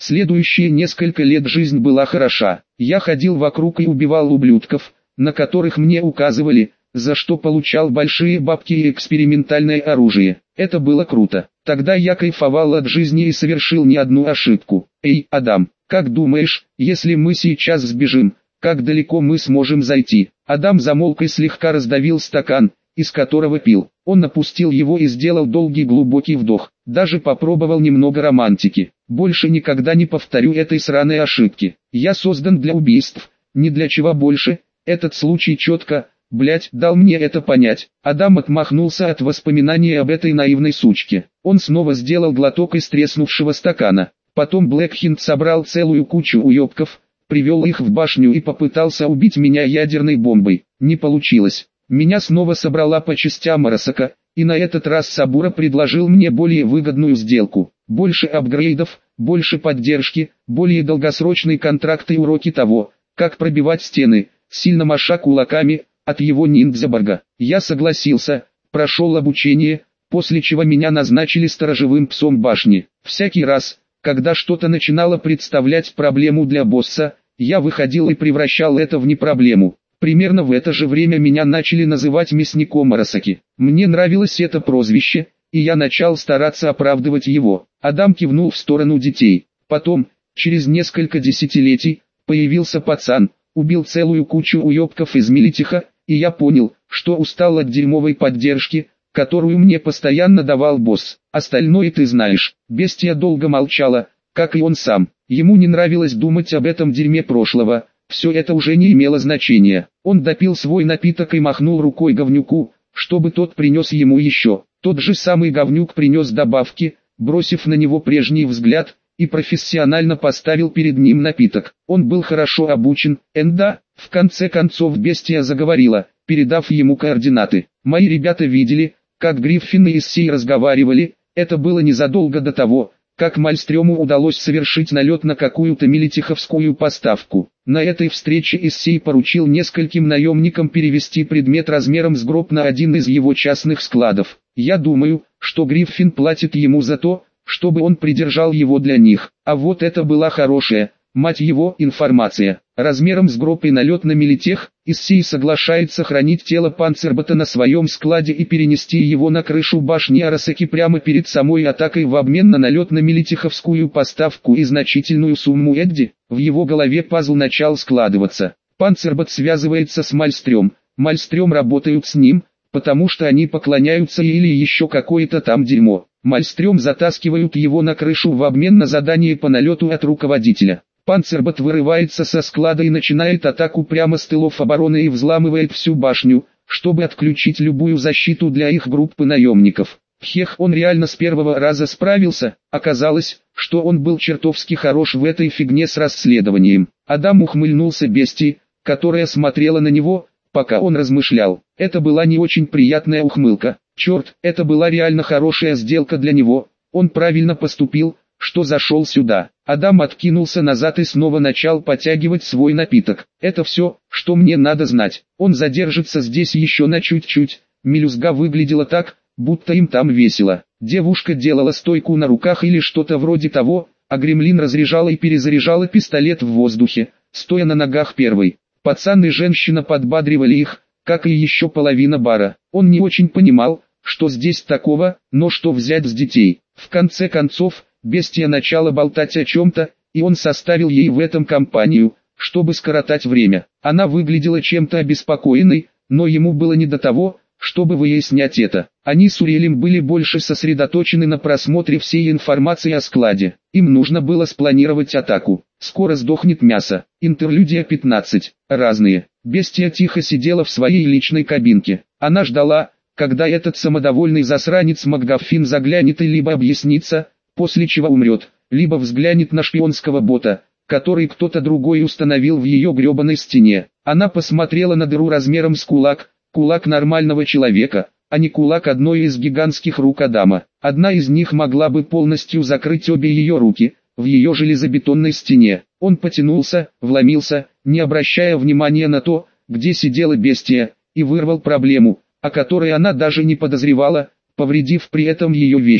Следующие несколько лет жизнь была хороша. Я ходил вокруг и убивал ублюдков, на которых мне указывали, за что получал большие бабки и экспериментальное оружие. Это было круто. Тогда я кайфовал от жизни и совершил не одну ошибку. Эй, Адам, как думаешь, если мы сейчас сбежим, как далеко мы сможем зайти? Адам замолк и слегка раздавил стакан, из которого пил. Он опустил его и сделал долгий глубокий вдох. Даже попробовал немного романтики. Больше никогда не повторю этой сраной ошибки. Я создан для убийств, ни для чего больше. Этот случай четко, блять, дал мне это понять. Адам отмахнулся от воспоминаний об этой наивной сучке. Он снова сделал глоток из треснувшего стакана. Потом Блэкхинд собрал целую кучу уебков, привел их в башню и попытался убить меня ядерной бомбой. Не получилось. Меня снова собрала по частям Арасака, и на этот раз Сабура предложил мне более выгодную сделку. Больше апгрейдов, больше поддержки, более долгосрочные контракты и уроки того, как пробивать стены, сильно маша кулаками, от его ниндзяборга. Я согласился, прошел обучение, после чего меня назначили сторожевым псом башни. Всякий раз, когда что-то начинало представлять проблему для босса, я выходил и превращал это в непроблему. Примерно в это же время меня начали называть мясником Арасаки. Мне нравилось это прозвище, и я начал стараться оправдывать его. Адам кивнул в сторону детей. Потом, через несколько десятилетий, появился пацан, убил целую кучу уебков из Милитиха, и я понял, что устал от дерьмовой поддержки, которую мне постоянно давал босс. Остальное ты знаешь. Бестия долго молчала, как и он сам. Ему не нравилось думать об этом дерьме прошлого. Все это уже не имело значения. Он допил свой напиток и махнул рукой говнюку, чтобы тот принес ему еще. Тот же самый говнюк принес добавки, бросив на него прежний взгляд, и профессионально поставил перед ним напиток. Он был хорошо обучен, да, в конце концов бестия заговорила, передав ему координаты. Мои ребята видели, как Гриффин и Иссей разговаривали, это было незадолго до того, как Мальстрёму удалось совершить налет на какую-то милитиховскую поставку. На этой встрече Иссей поручил нескольким наемникам перевести предмет размером с гроб на один из его частных складов. Я думаю, что Гриффин платит ему за то, чтобы он придержал его для них. А вот это была хорошая, мать его, информация. Размером с гроб и налет на милитех, Иссей соглашается хранить тело Панцербота на своем складе и перенести его на крышу башни Арасаки прямо перед самой атакой в обмен на налет на милитиховскую поставку и значительную сумму Эдди. В его голове пазл начал складываться. Панцербот связывается с Мальстрём, Мальстрём работают с ним, потому что они поклоняются или еще какое-то там дерьмо. Мальстрём затаскивают его на крышу в обмен на задание по налету от руководителя. Панцербот вырывается со склада и начинает атаку прямо с тылов обороны и взламывает всю башню, чтобы отключить любую защиту для их группы наемников. Хех, он реально с первого раза справился. Оказалось, что он был чертовски хорош в этой фигне с расследованием. Адам ухмыльнулся бестии, которая смотрела на него, пока он размышлял. Это была не очень приятная ухмылка. Черт, это была реально хорошая сделка для него. Он правильно поступил, что зашел сюда. Адам откинулся назад и снова начал потягивать свой напиток. Это все, что мне надо знать. Он задержится здесь еще на чуть-чуть. Мелюзга выглядела так, будто им там весело. Девушка делала стойку на руках или что-то вроде того, а Гремлин разряжала и перезаряжала пистолет в воздухе, стоя на ногах первой. Пацан и женщина подбадривали их, как и еще половина бара. Он не очень понимал, что здесь такого, но что взять с детей. В конце концов, бестия начала болтать о чем-то, и он составил ей в этом компанию, чтобы скоротать время. Она выглядела чем-то обеспокоенной, но ему было не до того, чтобы выяснять это. Они с Уриэлем были больше сосредоточены на просмотре всей информации о складе. Им нужно было спланировать атаку. Скоро сдохнет мясо. Интерлюдия 15. Разные. Бестия тихо сидела в своей личной кабинке. Она ждала, когда этот самодовольный засранец МакГаффин заглянет и либо объяснится, после чего умрет, либо взглянет на шпионского бота, который кто-то другой установил в ее гребаной стене. Она посмотрела на дыру размером с кулак, кулак нормального человека, а не кулак одной из гигантских рук Адама. Одна из них могла бы полностью закрыть обе ее руки, в ее железобетонной стене. Он потянулся, вломился, не обращая внимания на то, где сидела бестия, и вырвал проблему, о которой она даже не подозревала, повредив при этом ее вещи.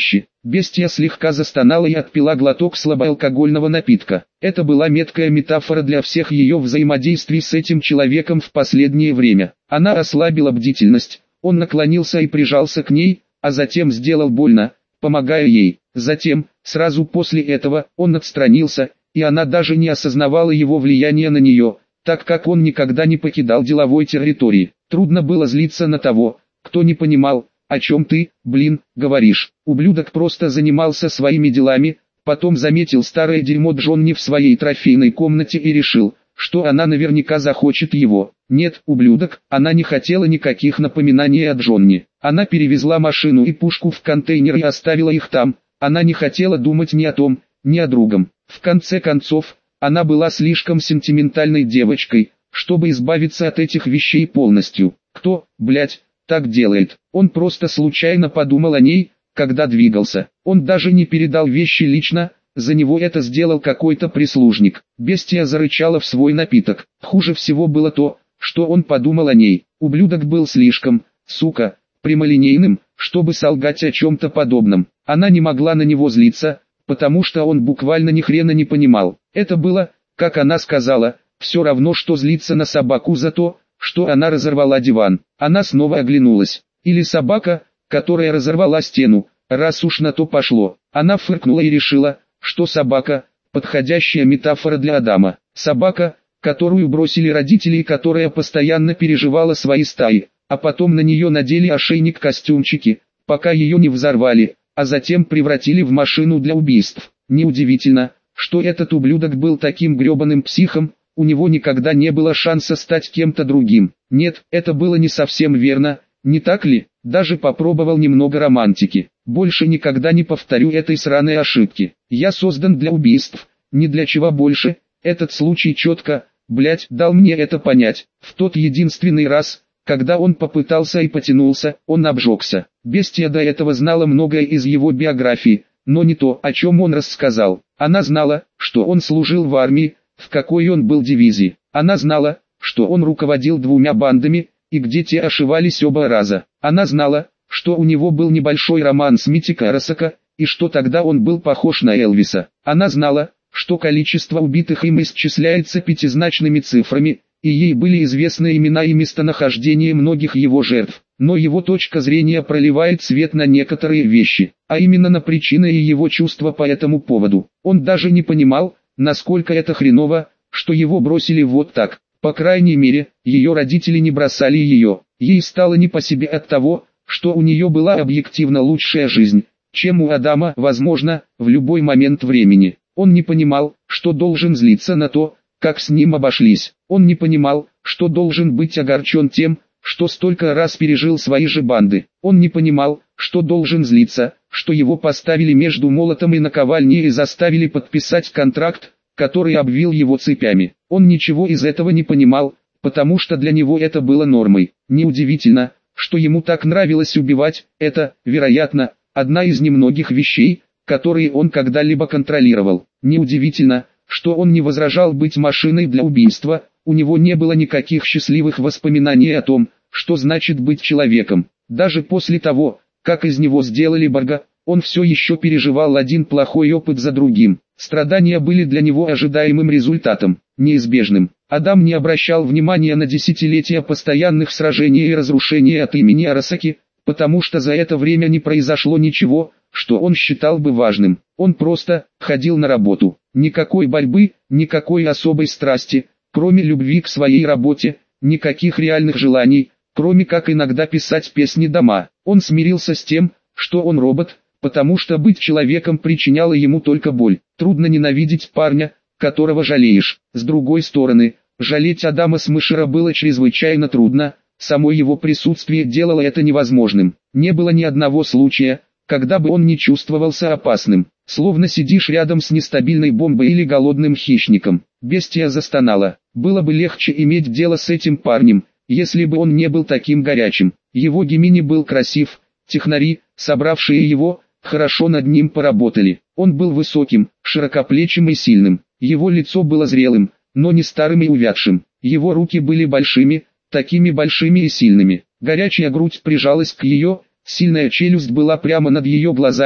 Бестия слегка застонала и отпила глоток слабоалкогольного напитка. Это была меткая метафора для всех ее взаимодействий с этим человеком в последнее время. Она ослабила бдительность, он наклонился и прижался к ней, а затем сделал больно, помогая ей. Затем, сразу после этого, он отстранился, и она даже не осознавала его влияния на нее, так как он никогда не покидал деловой территории. Трудно было злиться на того, кто не понимал, о чем ты, говоришь. Ублюдок просто занимался своими делами, потом заметил старое дерьмо Джонни в своей трофейной комнате и решил, что она наверняка захочет его. Нет, ублюдок, она не хотела никаких напоминаний о Джонни. Она перевезла машину и пушку в контейнер и оставила их там. Она не хотела думать ни о том, ни о другом. В конце концов, она была слишком сентиментальной девочкой, чтобы избавиться от этих вещей полностью. Кто, так делает? Он просто случайно подумал о ней, когда двигался. Он даже не передал вещи лично, за него это сделал какой-то прислужник. Бестия зарычала в свой напиток. Хуже всего было то, что он подумал о ней. Ублюдок был слишком, прямолинейным, чтобы солгать о чем-то подобном. Она не могла на него злиться, потому что он буквально ни хрена не понимал. Это было, как она сказала, все равно что злиться на собаку за то, что она разорвала диван. Она снова оглянулась. Или собака, которая разорвала стену, раз уж на то пошло. Она фыркнула и решила, что собака – подходящая метафора для Адама. Собака, которую бросили родители и которая постоянно переживала свои стаи, а потом на нее надели ошейник-костюмчики, пока ее не взорвали, а затем превратили в машину для убийств. Неудивительно, что этот ублюдок был таким гребаным психом, у него никогда не было шанса стать кем-то другим. Нет, это было не совсем верно, не так ли? Даже попробовал немного романтики. Больше никогда не повторю этой сраной ошибки. Я создан для убийств, ни для чего больше. Этот случай четко, дал мне это понять. В тот единственный раз, когда он попытался и потянулся, он обжегся. Бестия до этого знала многое из его биографии, но не то, о чем он рассказал. Она знала, что он служил в армии, в какой он был дивизии. Она знала, что он руководил 2 бандами, и где те ошивались оба раза. Она знала, что у него был небольшой роман с Митти Карасака, и что тогда он был похож на Элвиса. Она знала, что количество убитых им исчисляется 5-значными цифрами, и ей были известны имена и местонахождение многих его жертв. Но его точка зрения проливает свет на некоторые вещи, а именно на причины и его чувства по этому поводу. Он даже не понимал, насколько это хреново, что его бросили вот так. По крайней мере, ее родители не бросали ее. Ей стало не по себе от того, что у нее была объективно лучшая жизнь, чем у Адама, возможно, в любой момент времени. Он не понимал, что должен злиться на то, как с ним обошлись. Он не понимал, что должен быть огорчен тем, что столько раз пережил свои же банды. Он не понимал, что должен злиться, что его поставили между молотом и наковальней и заставили подписать контракт, который обвил его цепями. Он ничего из этого не понимал, потому что для него это было нормой. Неудивительно, что ему так нравилось убивать. Это, вероятно, одна из немногих вещей, которые он когда-либо контролировал. Неудивительно, что он не возражал быть машиной для убийства. У него не было никаких счастливых воспоминаний о том, что значит быть человеком. Даже после того, как из него сделали Борга, он все еще переживал один плохой опыт за другим. Страдания были для него ожидаемым результатом, неизбежным. Адам не обращал внимания на десятилетия постоянных сражений и разрушений от имени Арасаки, потому что за это время не произошло ничего, что он считал бы важным. Он просто ходил на работу. Никакой борьбы, никакой особой страсти, кроме любви к своей работе, никаких реальных желаний, кроме как иногда писать песни дома. Он смирился с тем, что он робот, потому что быть человеком причиняло ему только боль. Трудно ненавидеть парня, которого жалеешь. С другой стороны, жалеть Адама Смешера было чрезвычайно трудно, само его присутствие делало это невозможным. Не было ни одного случая, когда бы он не чувствовался опасным, словно сидишь рядом с нестабильной бомбой или голодным хищником. Бестия застонала. Было бы легче иметь дело с этим парнем, если бы он не был таким горячим. Его Гемини был красив, технари, собравшие его, хорошо над ним поработали. Он был высоким, широкоплечим и сильным. Его лицо было зрелым, но не старым и увядшим. Его руки были большими, такими большими и сильными. Горячая грудь прижалась к ее, сильная челюсть была прямо над ее глазами,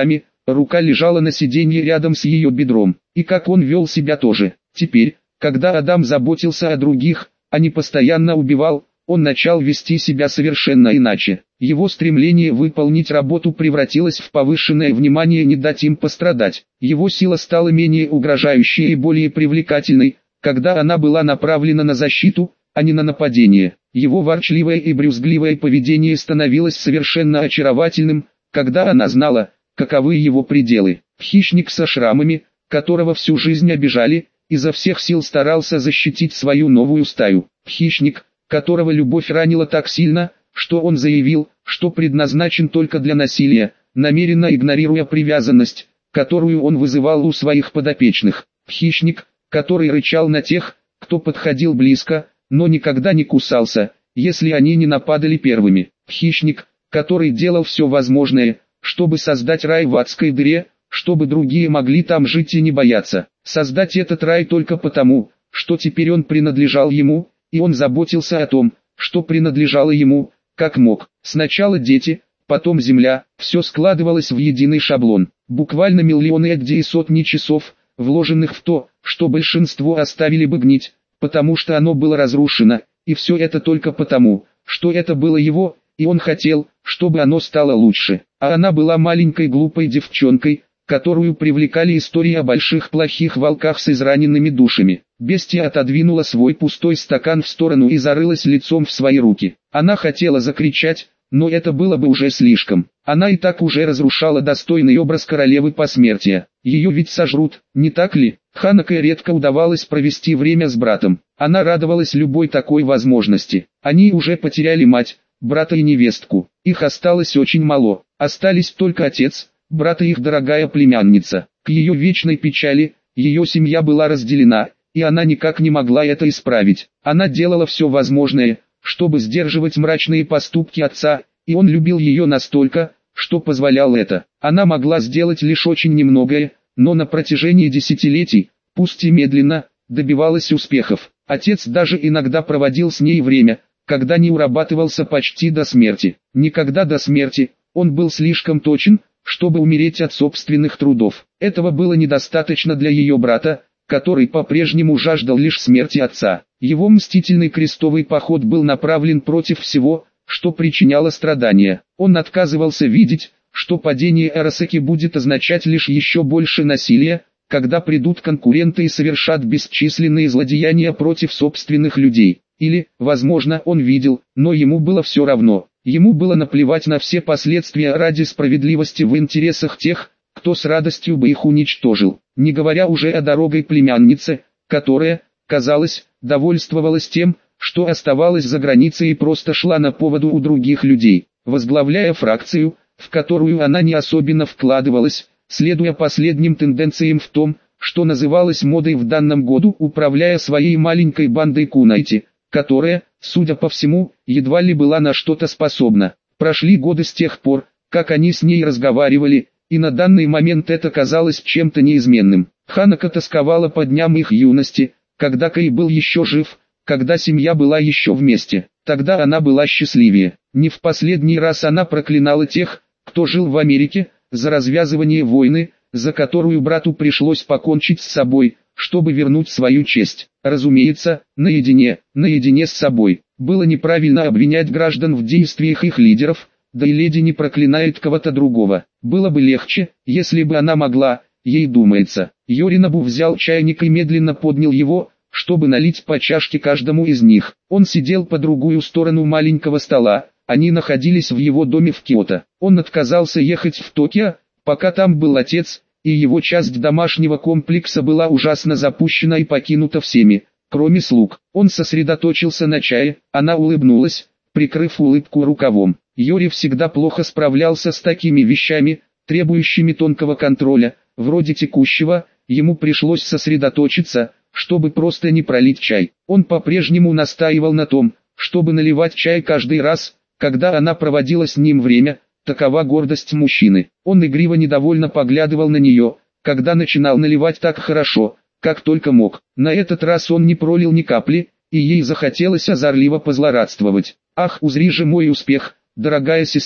рука лежала на сиденье рядом с ее бедром. И как он вел себя тоже. Теперь, когда Адам заботился о других, а не постоянно убивал, он начал вести себя совершенно иначе. Его стремление выполнить работу превратилось в повышенное внимание не дать им пострадать. Его сила стала менее угрожающей и более привлекательной, когда она была направлена на защиту, а не на нападение. Его ворчливое и брюзгливое поведение становилось совершенно очаровательным, когда она знала, каковы его пределы. Хищник со шрамами, которого всю жизнь обижали, изо всех сил старался защитить свою новую стаю. Хищник, которого любовь ранила так сильно, что он заявил, что предназначен только для насилия, намеренно игнорируя привязанность, которую он вызывал у своих подопечных. Хищник, который рычал на тех, кто подходил близко, но никогда не кусался, если они не нападали первыми. Хищник, который делал все возможное, чтобы создать рай в адской дыре, чтобы другие могли там жить и не бояться. Создать этот рай только потому, что теперь он принадлежал ему, и он заботился о том, что принадлежало ему, как мог. Сначала дети, потом земля, все складывалось в единый шаблон. Буквально миллионы и сотни часов, вложенных в то, что большинство оставили бы гнить, потому что оно было разрушено, и все это только потому, что это было его, и он хотел, чтобы оно стало лучше. А она была маленькой глупой девчонкой, которую привлекали истории о больших плохих волках с израненными душами. Бестия отодвинула свой пустой стакан в сторону и зарылась лицом в свои руки. Она хотела закричать, но это было бы уже слишком. Она и так уже разрушала достойный образ королевы посмертия. Ее ведь сожрут, не так ли? Ханаке редко удавалось провести время с братом. Она радовалась любой такой возможности. Они уже потеряли мать, брата и невестку. Их осталось очень мало. Остались только отец, брат и их дорогая племянница. К ее вечной печали, ее семья была разделена, и она никак не могла это исправить. Она делала все возможное, чтобы сдерживать мрачные поступки отца, и он любил ее настолько, что позволял это. Она могла сделать лишь очень немногое, но на протяжении десятилетий, пусть и медленно, добивалась успехов. Отец даже иногда проводил с ней время, когда не урабатывался почти до смерти. Никогда до смерти, он был слишком точен, чтобы умереть от собственных трудов. Этого было недостаточно для ее брата, который по-прежнему жаждал лишь смерти отца. Его мстительный крестовый поход был направлен против всего, что причиняло страдания. Он отказывался видеть, что падение Арасаки будет означать лишь еще больше насилия, когда придут конкуренты и совершат бесчисленные злодеяния против собственных людей. Или, возможно, он видел, но ему было все равно. Ему было наплевать на все последствия ради справедливости в интересах тех, кто с радостью бы их уничтожил. Не говоря уже о дорогой племяннице, которая, казалось, довольствовалась тем, что оставалась за границей и просто шла на поводу у других людей, возглавляя фракцию, в которую она не особенно вкладывалась, следуя последним тенденциям в том, что называлось модой в данном году, управляя своей маленькой бандой Кунайти, которая, судя по всему, едва ли была на что-то способна. Прошли годы с тех пор, как они с ней разговаривали, и на данный момент это казалось чем-то неизменным. Ханако тосковала по дням их юности, когда Кэй был еще жив, когда семья была еще вместе. Тогда она была счастливее. Не в последний раз она проклинала тех, кто жил в Америке, за развязывание войны, за которую брату пришлось покончить с собой, чтобы вернуть свою честь. Разумеется, наедине с собой. Было неправильно обвинять граждан в действиях их лидеров, да и леди не проклинает кого-то другого. Было бы легче, если бы она могла, ей думается. Йоринобу взял чайник и медленно поднял его, чтобы налить по чашке каждому из них. Он сидел по другую сторону маленького стола, они находились в его доме в Киото. Он отказался ехать в Токио, пока там был отец, и его часть домашнего комплекса была ужасно запущена и покинута всеми, кроме слуг. Он сосредоточился на чае, она улыбнулась, прикрыв улыбку рукавом. Йори всегда плохо справлялся с такими вещами, требующими тонкого контроля, вроде текущего, ему пришлось сосредоточиться, чтобы просто не пролить чай. Он по-прежнему настаивал на том, чтобы наливать чай каждый раз, когда она проводила с ним время, такова гордость мужчины. Он игриво недовольно поглядывал на нее, когда начинал наливать так хорошо, как только мог. На этот раз он не пролил ни капли, и ей захотелось озорливо позлорадствовать. «Ах, узри же мой успех, дорогая сестра»,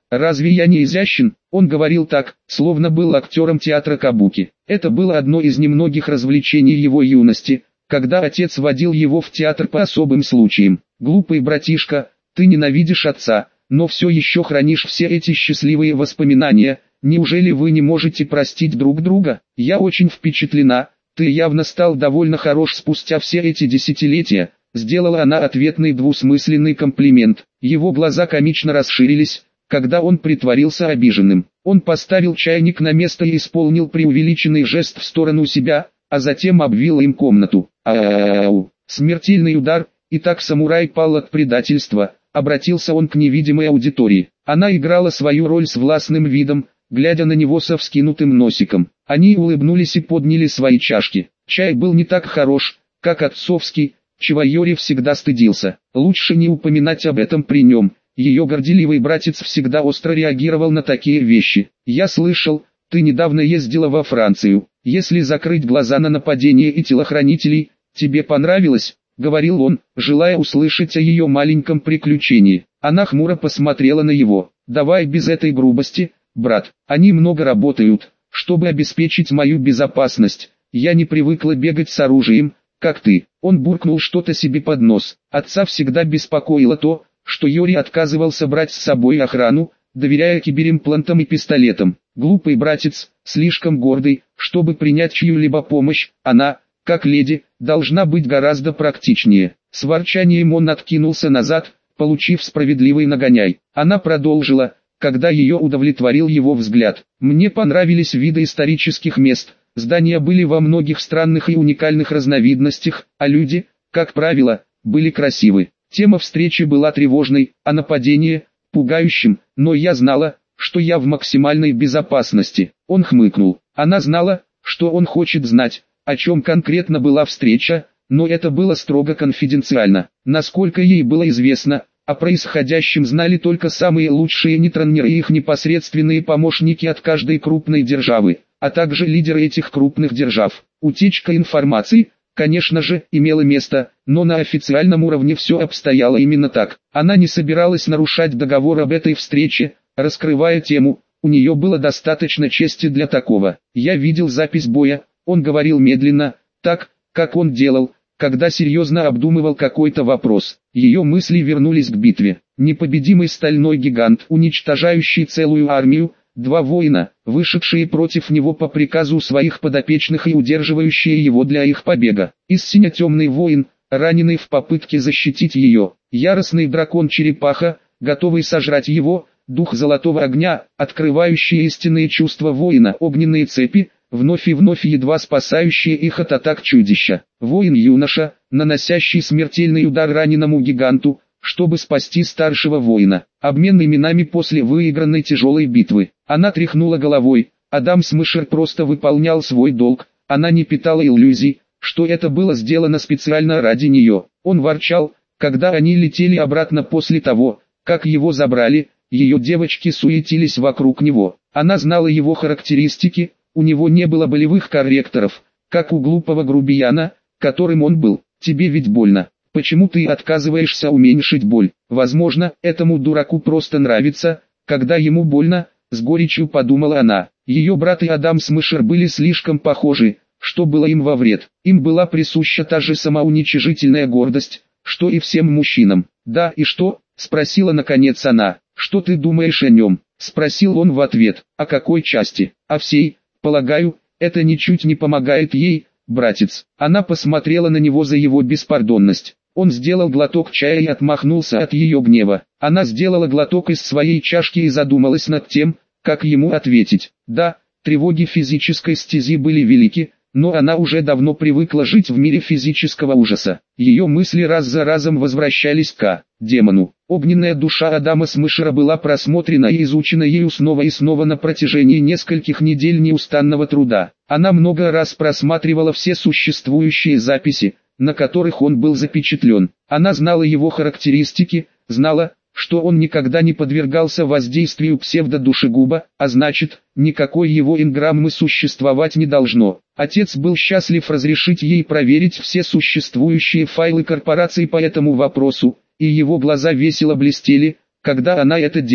Разве я не изящен? Он говорил так, словно был актером театра кабуки. Это было одно из немногих развлечений его юности, когда отец водил его в театр по особым случаям. Глупый братишка, ты ненавидишь отца, но все еще хранишь все эти счастливые воспоминания. Неужели вы не можете простить друг друга? Я очень впечатлена, ты явно стал довольно хорош спустя все эти десятилетия. Сделала она ответный двусмысленный комплимент. Его глаза комично расширились, когда он притворился обиженным. Он поставил чайник на место и исполнил преувеличенный жест в сторону себя, а затем обвил им комнату. Ау! Смертельный удар, и так самурай пал от предательства. Обратился он к невидимой аудитории. Она играла свою роль с властным видом, глядя на него со вскинутым носиком. Они улыбнулись и подняли свои чашки. Чай был не так хорош, как отцовский, чего Йори всегда стыдился. Лучше не упоминать об этом при нем. Ее горделивый братец всегда остро реагировал на такие вещи. «Я слышал, ты недавно ездила во Францию. Если закрыть глаза на нападение и телохранителей, тебе понравилось?» — говорил он, желая услышать о ее маленьком приключении. Она хмуро посмотрела на его. «Давай без этой грубости, брат. Они много работают, чтобы обеспечить мою безопасность. Я не привыкла бегать с оружием, как ты». Он буркнул что-то себе под нос. Отца всегда беспокоило то, что Йори отказывался брать с собой охрану, доверяя киберимплантам и пистолетам. Глупый братец, слишком гордый, чтобы принять чью-либо помощь, она, как леди, должна быть гораздо практичнее. С ворчанием он откинулся назад, получив справедливый нагоняй. Она продолжила, когда ее удовлетворил его взгляд. «Мне понравились виды исторических мест, здания были во многих странных и уникальных разновидностях, а люди, как правило, были красивы. Тема встречи была тревожной, а нападение – пугающим, но я знала, что я в максимальной безопасности». Он хмыкнул. Она знала, что он хочет знать, о чем конкретно была встреча, но это было строго конфиденциально. Насколько ей было известно, о происходящем знали только самые лучшие нейтронеры и их непосредственные помощники от каждой крупной державы, а также лидеры этих крупных держав. Утечка информации, конечно же, имела место, но на официальном уровне все обстояло именно так. Она не собиралась нарушать договор об этой встрече, раскрывая тему, у нее было достаточно чести для такого. «Я видел запись боя», он говорил медленно, так, как он делал, когда серьезно обдумывал какой-то вопрос. Ее мысли вернулись к битве. Непобедимый стальной гигант, уничтожающий целую армию, два воина, вышедшие против него по приказу своих подопечных и удерживающие его для их побега. Истинно темный воин, раненый в попытке защитить ее. Яростный дракон-черепаха, готовый сожрать его, дух золотого огня, открывающий истинные чувства воина, огненные цепи, вновь и вновь едва спасающие их от атак чудища. Воин-юноша, наносящий смертельный удар раненому гиганту, чтобы спасти старшего воина. Обмен именами после выигранной тяжелой битвы. Она тряхнула головой. Адам Смышер просто выполнял свой долг. Она не питала иллюзий, что это было сделано специально ради нее. Он ворчал, когда они летели обратно после того, как его забрали. Ее девочки суетились вокруг него. Она знала его характеристики. У него не было болевых корректоров, как у глупого грубияна, которым он был. «Тебе ведь больно. Почему ты отказываешься уменьшить боль? Возможно, этому дураку просто нравится, когда ему больно», — с горечью подумала она. Ее брат и Адам Смышер были слишком похожи, что было им во вред. Им была присуща та же самоуничижительная гордость, что и всем мужчинам. «Да, и что?» — спросила наконец она. «Что ты думаешь о нем?» — спросил он в ответ. «О какой части?» «О всей. Полагаю, это ничуть не помогает ей, братец». Она посмотрела на него за его беспардонность. Он сделал глоток чая и отмахнулся от ее гнева. Она сделала глоток из своей чашки и задумалась над тем, как ему ответить. Да, тревоги физической стези были велики, но она уже давно привыкла жить в мире физического ужаса. Ее мысли раз за разом возвращались к демону. Огненная душа Адама Смышера была просмотрена и изучена ею снова и снова на протяжении нескольких недель неустанного труда. Она много раз просматривала все существующие записи, на которых он был запечатлен. Она знала его характеристики, знала, что он никогда не подвергался воздействию псевдодушегуба, а значит, никакой его инграммы существовать не должно. Отец был счастлив разрешить ей проверить все существующие файлы корпорации по этому вопросу, и его глаза весело блестели, когда она это делала.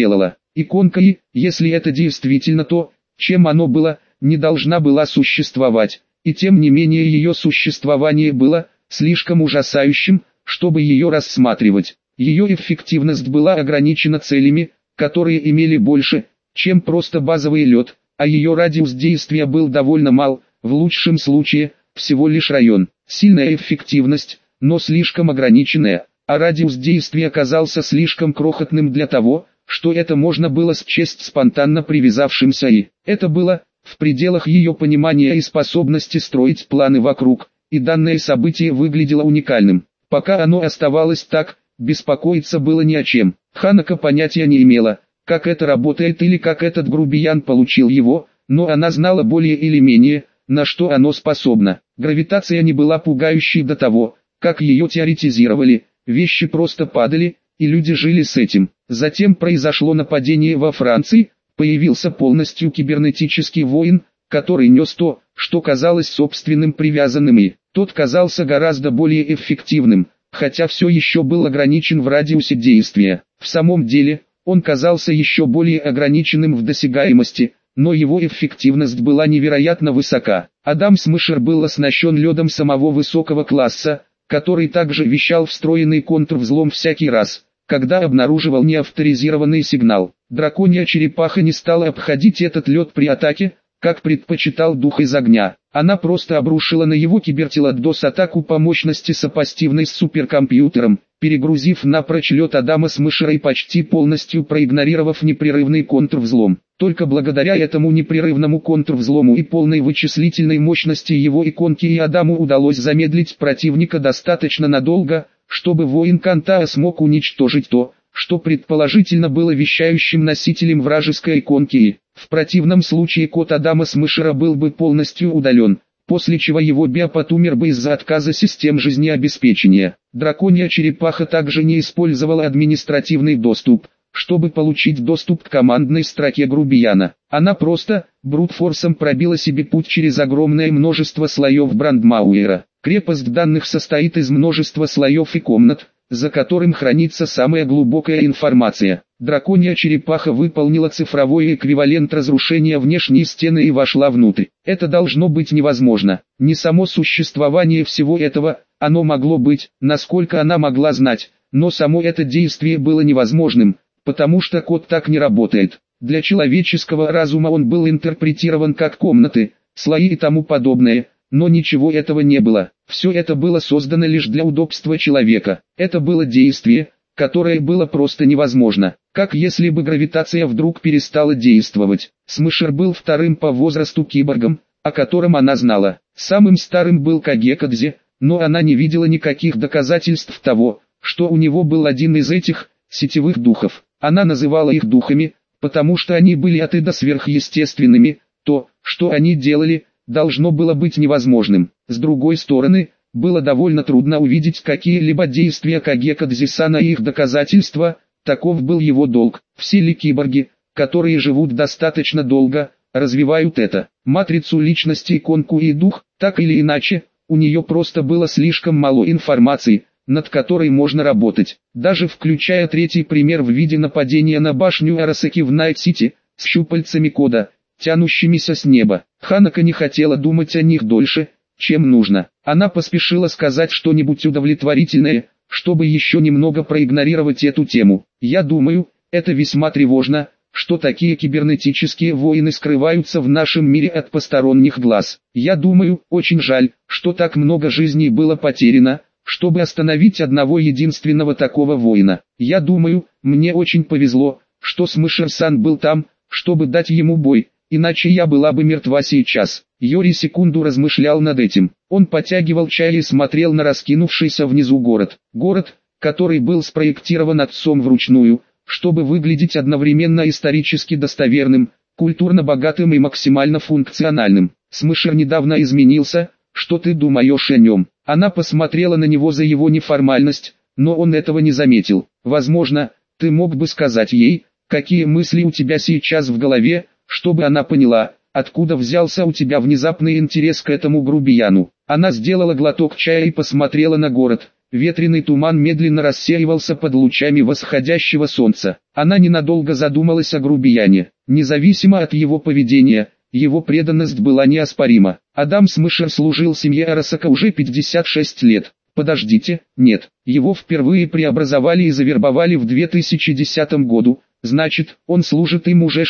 Иконка И, если это действительно то, чем оно было, не должна была существовать, и тем не менее ее существование было слишком ужасающим, чтобы ее рассматривать. Ее эффективность была ограничена целями, которые имели больше, чем просто базовый лед, а ее радиус действия был довольно мал, в лучшем случае, всего лишь район. Сильная эффективность, но слишком ограниченная, а радиус действия оказался слишком крохотным для того, что это можно было счесть спонтанно привязавшимся И. Это было в пределах ее понимания и способности строить планы вокруг, и данное событие выглядело уникальным. Пока оно оставалось так, беспокоиться было ни о чем. Ханако понятия не имела, как это работает или как этот грубиян получил его, но она знала более или менее, на что оно способно. Гравитация не была пугающей до того, как ее теоретизировали, вещи просто падали, и люди жили с этим. Затем произошло нападение во Франции, появился полностью кибернетический воин, который нес то, что казалось собственным привязанным И. Тот казался гораздо более эффективным, хотя все еще был ограничен в радиусе действия. В самом деле, он казался еще более ограниченным в досягаемости, но его эффективность была невероятно высока. Адам Смешер был оснащен ледом самого высокого класса, который также вещал встроенный контрвзлом всякий раз, когда обнаруживал неавторизированный сигнал. Драконья черепаха не стала обходить этот лед при атаке, как предпочитал дух из огня. Она просто обрушила на его кибертело DOS-атаку по мощности сопоставимой с суперкомпьютером, перегрузив напрочь лед Адама Смешера и почти полностью проигнорировав непрерывный контрвзлом. Только благодаря этому непрерывному контрвзлому и полной вычислительной мощности его иконки и Адаму удалось замедлить противника достаточно надолго, чтобы воин Кантаа смог уничтожить то, что предположительно было вещающим носителем вражеской иконки И. В противном случае код Адама Смешера был бы полностью удален, после чего его биопод умер бы из-за отказа систем жизнеобеспечения. Драконья черепаха также не использовала административный доступ, чтобы получить доступ к командной строке грубияна. Она просто, брутфорсом пробила себе путь через огромное множество слоев брандмауэра. Крепость данных состоит из множества слоев и комнат, за которым хранится самая глубокая информация. Драконья черепаха выполнила цифровой эквивалент разрушения внешней стены и вошла внутрь. Это должно быть невозможно. Не само существование всего этого, оно могло быть, насколько она могла знать, но само это действие было невозможным, потому что код так не работает. Для человеческого разума он был интерпретирован как комнаты, слои и тому подобное, но ничего этого не было. Все это было создано лишь для удобства человека. Это было действие, которое было просто невозможно. Как если бы гравитация вдруг перестала действовать. Смешер был вторым по возрасту киборгом, о котором она знала. Самым старым был Кагекадзе, но она не видела никаких доказательств того, что у него был один из этих сетевых духов. Она называла их духами, потому что они были от и до сверхъестественными. То, что они делали, должно было быть невозможным. С другой стороны, было довольно трудно увидеть какие-либо действия Кагекадзе-сана и их доказательства, таков был его долг. Все ли киборги, которые живут достаточно долго, развивают это? Матрицу личности, иконку и дух, так или иначе, у нее просто было слишком мало информации, над которой можно работать. Даже включая третий пример в виде нападения на башню Арасаки в Найт-Сити, с щупальцами кода, тянущимися с неба. Ханако не хотела думать о них дольше, чем нужно. Она поспешила сказать что-нибудь удовлетворительное, чтобы еще немного проигнорировать эту тему. Я думаю, это весьма тревожно, что такие кибернетические воины скрываются в нашем мире от посторонних глаз. Я думаю, очень жаль, что так много жизней было потеряно, чтобы остановить одного единственного такого воина. Я думаю, мне очень повезло, что Смешер-сан был там, чтобы дать ему бой, иначе я была бы мертва сейчас. Йори секунду размышлял над этим. Он потягивал чай и смотрел на раскинувшийся внизу город. Город, который был спроектирован отцом вручную, чтобы выглядеть одновременно исторически достоверным, культурно богатым и максимально функциональным. Смешер недавно изменился, что ты думаешь о нем? Она посмотрела на него за его неформальность, но он этого не заметил. Возможно, ты мог бы сказать ей, какие мысли у тебя сейчас в голове, чтобы она поняла, откуда взялся у тебя внезапный интерес к этому грубияну. Она сделала глоток чая и посмотрела на город, ветреный туман медленно рассеивался под лучами восходящего солнца. Она ненадолго задумалась о грубияне. Независимо от его поведения, его преданность была неоспорима. Адам Смышер служил семье Арасака уже 56 лет. Подождите, нет, его впервые преобразовали и завербовали в 2010 году, значит, он служит им уже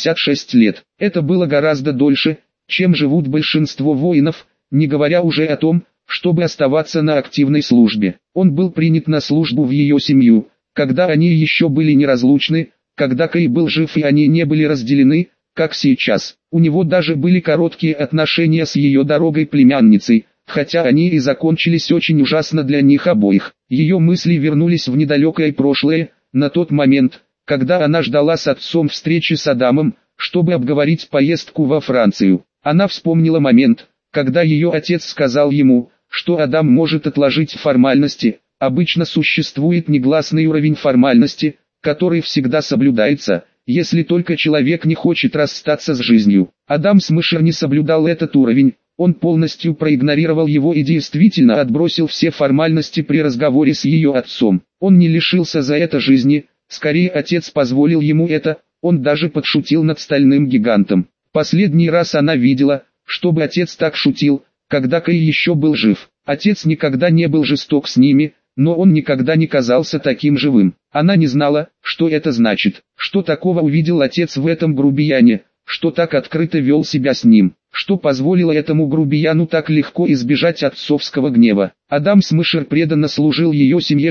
66 лет. Это было гораздо дольше, чем живут большинство воинов, не говоря уже о том, чтобы оставаться на активной службе. Он был принят на службу в ее семью, когда они еще были неразлучны, когда Кэй был жив и они не были разделены, как сейчас. У него даже были короткие отношения с ее дорогой племянницей, хотя они и закончились очень ужасно для них обоих. Ее мысли вернулись в недалекое прошлое, на тот момент, когда она ждала с отцом встречи с Адамом, чтобы обговорить поездку во Францию. Она вспомнила момент, когда ее отец сказал ему, что Адам может отложить формальности. Обычно существует негласный уровень формальности, который всегда соблюдается, если только человек не хочет расстаться с жизнью. Адам Смышер не соблюдал этот уровень, он полностью проигнорировал его и действительно отбросил все формальности при разговоре с ее отцом. Он не лишился за это жизни, скорее отец позволил ему это, он даже подшутил над стальным гигантом. Последний раз она видела, чтобы отец так шутил, когда Кэй еще был жив. Отец никогда не был жесток с ними, но он никогда не казался таким живым. Она не знала, что это значит, что такого увидел отец в этом грубияне, что так открыто вел себя с ним, что позволило этому грубияну так легко избежать отцовского гнева. Адам Смышер преданно служил ее семье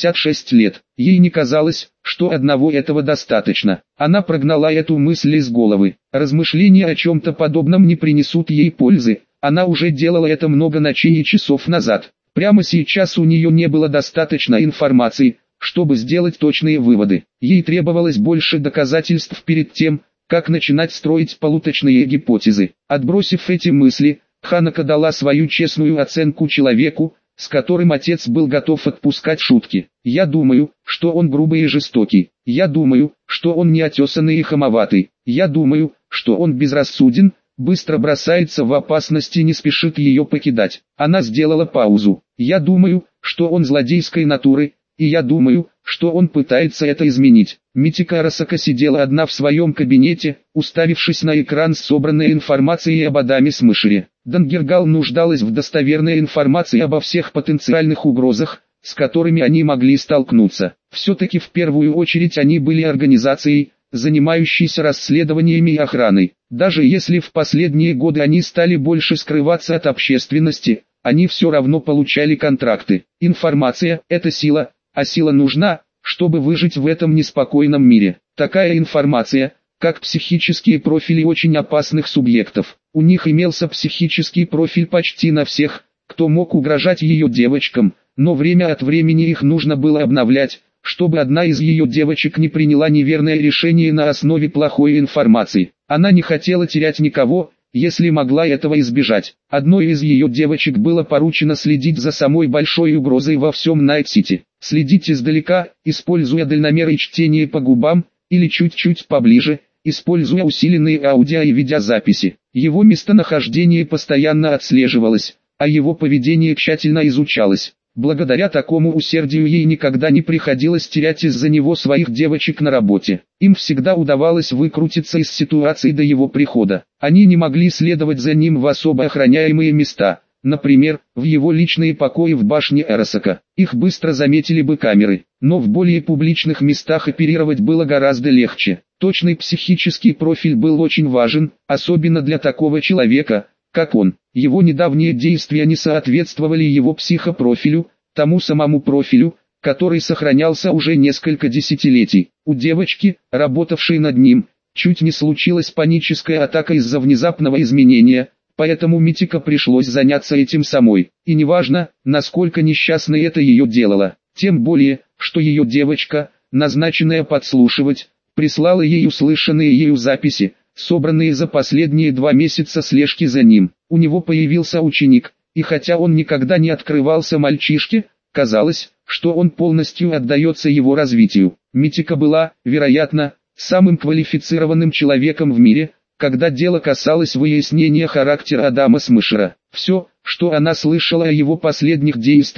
66 лет. Ей не казалось, что одного этого достаточно. Она прогнала эту мысль из головы. Размышления о чем-то подобном не принесут ей пользы. Она уже делала это много ночей и часов назад. Прямо сейчас у нее не было достаточно информации, чтобы сделать точные выводы. Ей требовалось больше доказательств перед тем, как начинать строить полуточные гипотезы. Отбросив эти мысли, Ханако дала свою честную оценку человеку, с которым отец был готов отпускать шутки. «Я думаю, что он грубый и жестокий. Я думаю, что он неотесанный и хамоватый. Я думаю, что он безрассуден, быстро бросается в опасность и не спешит ее покидать». Она сделала паузу. «Я думаю, что он злодейской натуры, и я думаю, что он пытается это изменить». Митика Арасака сидела одна в своем кабинете, уставившись на экран с собранной информацией об Адаме Смышере. Дангергал нуждалась в достоверной информации обо всех потенциальных угрозах, с которыми они могли столкнуться. Все-таки в первую очередь они были организацией, занимающейся расследованиями и охраной. Даже если в последние годы они стали больше скрываться от общественности, они все равно получали контракты. Информация – это сила, а сила нужна, чтобы выжить в этом неспокойном мире. Такая информация, как психические профили очень опасных субъектов. У них имелся психический профиль почти на всех, кто мог угрожать ее девочкам, но время от времени их нужно было обновлять, чтобы одна из ее девочек не приняла неверное решение на основе плохой информации. Она не хотела терять никого, если могла этого избежать. Одной из ее девочек было поручено следить за самой большой угрозой во всем Найт-Сити. Следить издалека, используя дальномер и чтение по губам, или чуть-чуть поближе, используя усиленные аудио и видеозаписи. Его местонахождение постоянно отслеживалось, а его поведение тщательно изучалось. Благодаря такому усердию ей никогда не приходилось терять из-за него своих девочек на работе. Им всегда удавалось выкрутиться из ситуации до его прихода. Они не могли следовать за ним в особо охраняемые места, например, в его личные покои в башне Арасака. Их быстро заметили бы камеры, но в более публичных местах оперировать было гораздо легче. Точный психический профиль был очень важен, особенно для такого человека, как он. Его недавние действия не соответствовали его психопрофилю, тому самому профилю, который сохранялся уже несколько десятилетий. У девочки, работавшей над ним, чуть не случилась паническая атака из-за внезапного изменения, поэтому Митика пришлось заняться этим самой. И неважно, насколько несчастной это ее делало, тем более, что ее девочка, назначенная подслушивать, прислала ей услышанные ею записи, собранные за последние 2 месяца слежки за ним. У него появился ученик, и хотя он никогда не открывался мальчишке, казалось, что он полностью отдается его развитию. Митика была, вероятно, самым квалифицированным человеком в мире, когда дело касалось выяснения характера Адама Смышера. Все, что она слышала о его последних действиях,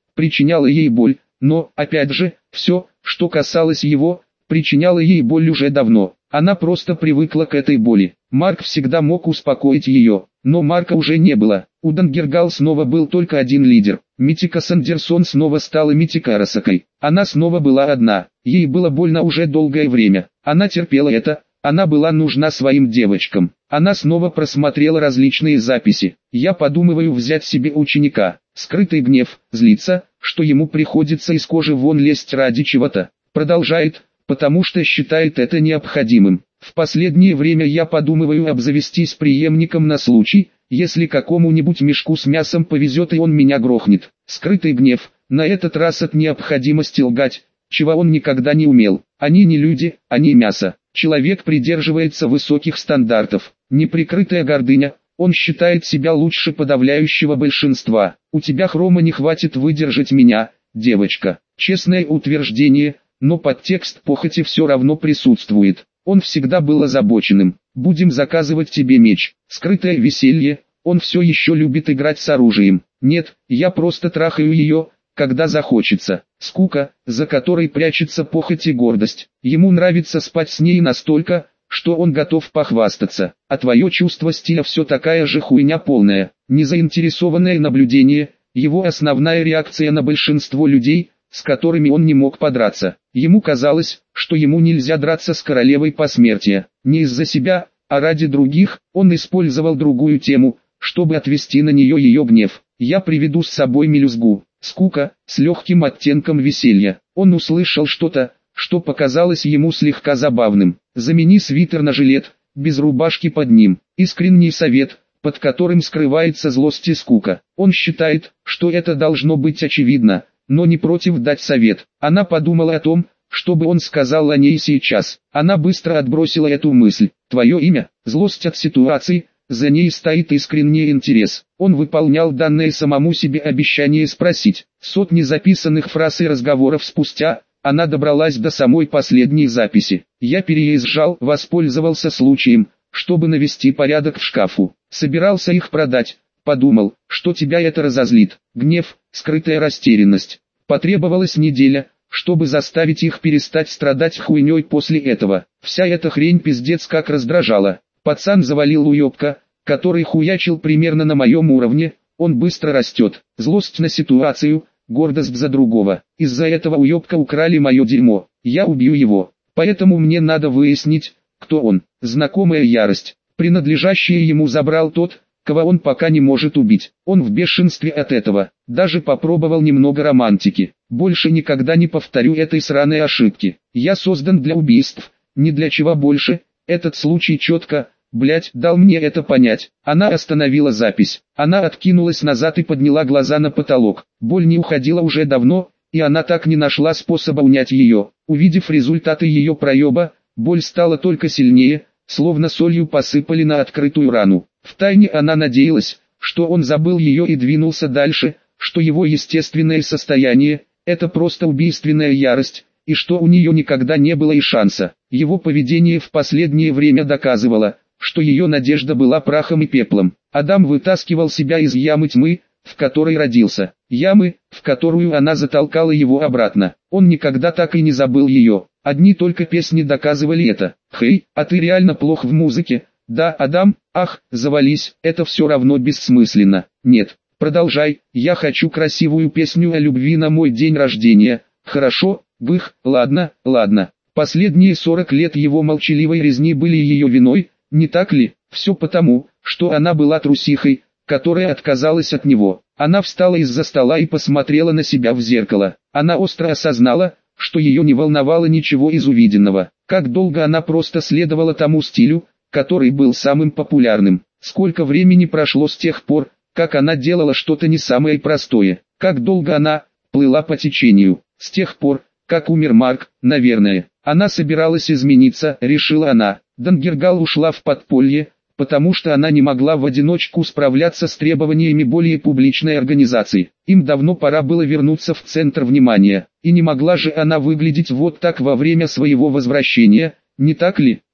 причиняло ей боль, но, опять же, все, что касалось его, причиняло ей боль уже давно. Она просто привыкла к этой боли. Марк всегда мог успокоить ее, но Марка уже не было. У Дангергал снова был только один лидер. Митика Сандерсон снова стала Митика Арасакой. Она снова была одна. Ей было больно уже долгое время. Она терпела это. Она была нужна своим девочкам. Она снова просмотрела различные записи. Я подумываю взять себе ученика. Скрытый гнев, злится, что ему приходится из кожи вон лезть ради чего-то. Продолжает, потому что считает это необходимым. В последнее время я подумываю обзавестись преемником на случай, если какому-нибудь мешку с мясом повезет и он меня грохнет. Скрытый гнев, на этот раз от необходимости лгать, чего он никогда не умел. Они не люди, они мясо. Человек придерживается высоких стандартов. Неприкрытая гордыня, он считает себя лучше подавляющего большинства. У тебя хрома не хватит выдержать меня, девочка. Честное утверждение, но подтекст похоти все равно присутствует. Он всегда был озабоченным. Будем заказывать тебе меч. Скрытое веселье, он все еще любит играть с оружием. Нет, я просто трахаю ее, когда захочется. Скука, за которой прячется похоть и гордость. Ему нравится спать с ней настолько, что он готов похвастаться. А твое чувство стиля все такая же хуйня полная. Незаинтересованное наблюдение, его основная реакция на большинство людей, с которыми он не мог подраться. Ему казалось, что ему нельзя драться с королевой посмертия. Не из-за себя, а ради других. Он использовал другую тему, чтобы отвести на нее ее гнев. Я приведу с собой мелюзгу. Скука, с легким оттенком веселья. Он услышал что-то, что показалось ему слегка забавным. Замени свитер на жилет, без рубашки под ним. Искренний совет, под которым скрывается злость и скука. Он считает, что это должно быть очевидно, но не против дать совет. Она подумала о том, что бы он сказал о ней сейчас. Она быстро отбросила эту мысль. Твое имя, злость от ситуации, за ней стоит искренний интерес. Он выполнял данное самому себе обещание спросить. Сотни записанных фраз и разговоров спустя, она добралась до самой последней записи. Я переезжал, воспользовался случаем, чтобы навести порядок в шкафу. Собирался их продать. Подумал, что тебя это разозлит. Гнев, скрытая растерянность. Потребовалась неделя, чтобы заставить их перестать страдать хуйней после этого. Вся эта хрень пиздец как раздражала. Пацан завалил уёбка, который хуячил примерно на моем уровне. Он быстро растет. Злость на ситуацию, гордость за другого. Из-за этого уёбка украли мое дерьмо. Я убью его. Поэтому мне надо выяснить, кто он. Знакомая ярость. Принадлежащее ему забрал тот, кого он пока не может убить. Он в бешенстве от этого. Даже попробовал немного романтики. Больше никогда не повторю этой сраной ошибки. Я создан для убийств, не для чего больше. Этот случай четко, блять, дал мне это понять. Она остановила запись. Она откинулась назад и подняла глаза на потолок. Боль не уходила уже давно, и она так не нашла способа унять ее. Увидев результаты ее проеба, боль стала только сильнее, словно солью посыпали на открытую рану. Втайне она надеялась, что он забыл ее и двинулся дальше, что его естественное состояние – это просто убийственная ярость, и что у нее никогда не было и шанса. Его поведение в последнее время доказывало, что ее надежда была прахом и пеплом. Адам вытаскивал себя из ямы тьмы, в которой родился, ямы, в которую она затолкала его обратно. Он никогда так и не забыл ее. Одни только песни доказывали это. «Хей, а ты реально плох в музыке?» «Да, Адам, ах, завались, это все равно бессмысленно». «Нет, продолжай, я хочу красивую песню о любви на мой день рождения». «Хорошо, бых, ладно, ладно». Последние 40 лет его молчаливой резни были ее виной, не так ли? Все потому, что она была трусихой, которая отказалась от него. Она встала из-за стола и посмотрела на себя в зеркало. Она остро осознала, что ее не волновало ничего из увиденного. Как долго она просто следовала тому стилю, который был самым популярным. Сколько времени прошло с тех пор, как она делала что-то не самое простое. Как долго она плыла по течению. С тех пор, как умер Марк, наверное. Она собиралась измениться, решила она. Дангергал ушла в подполье, потому что она не могла в одиночку справляться с требованиями более публичной организации. Им давно пора было вернуться в центр внимания. И не могла же она выглядеть вот так во время своего возвращения, не так ли?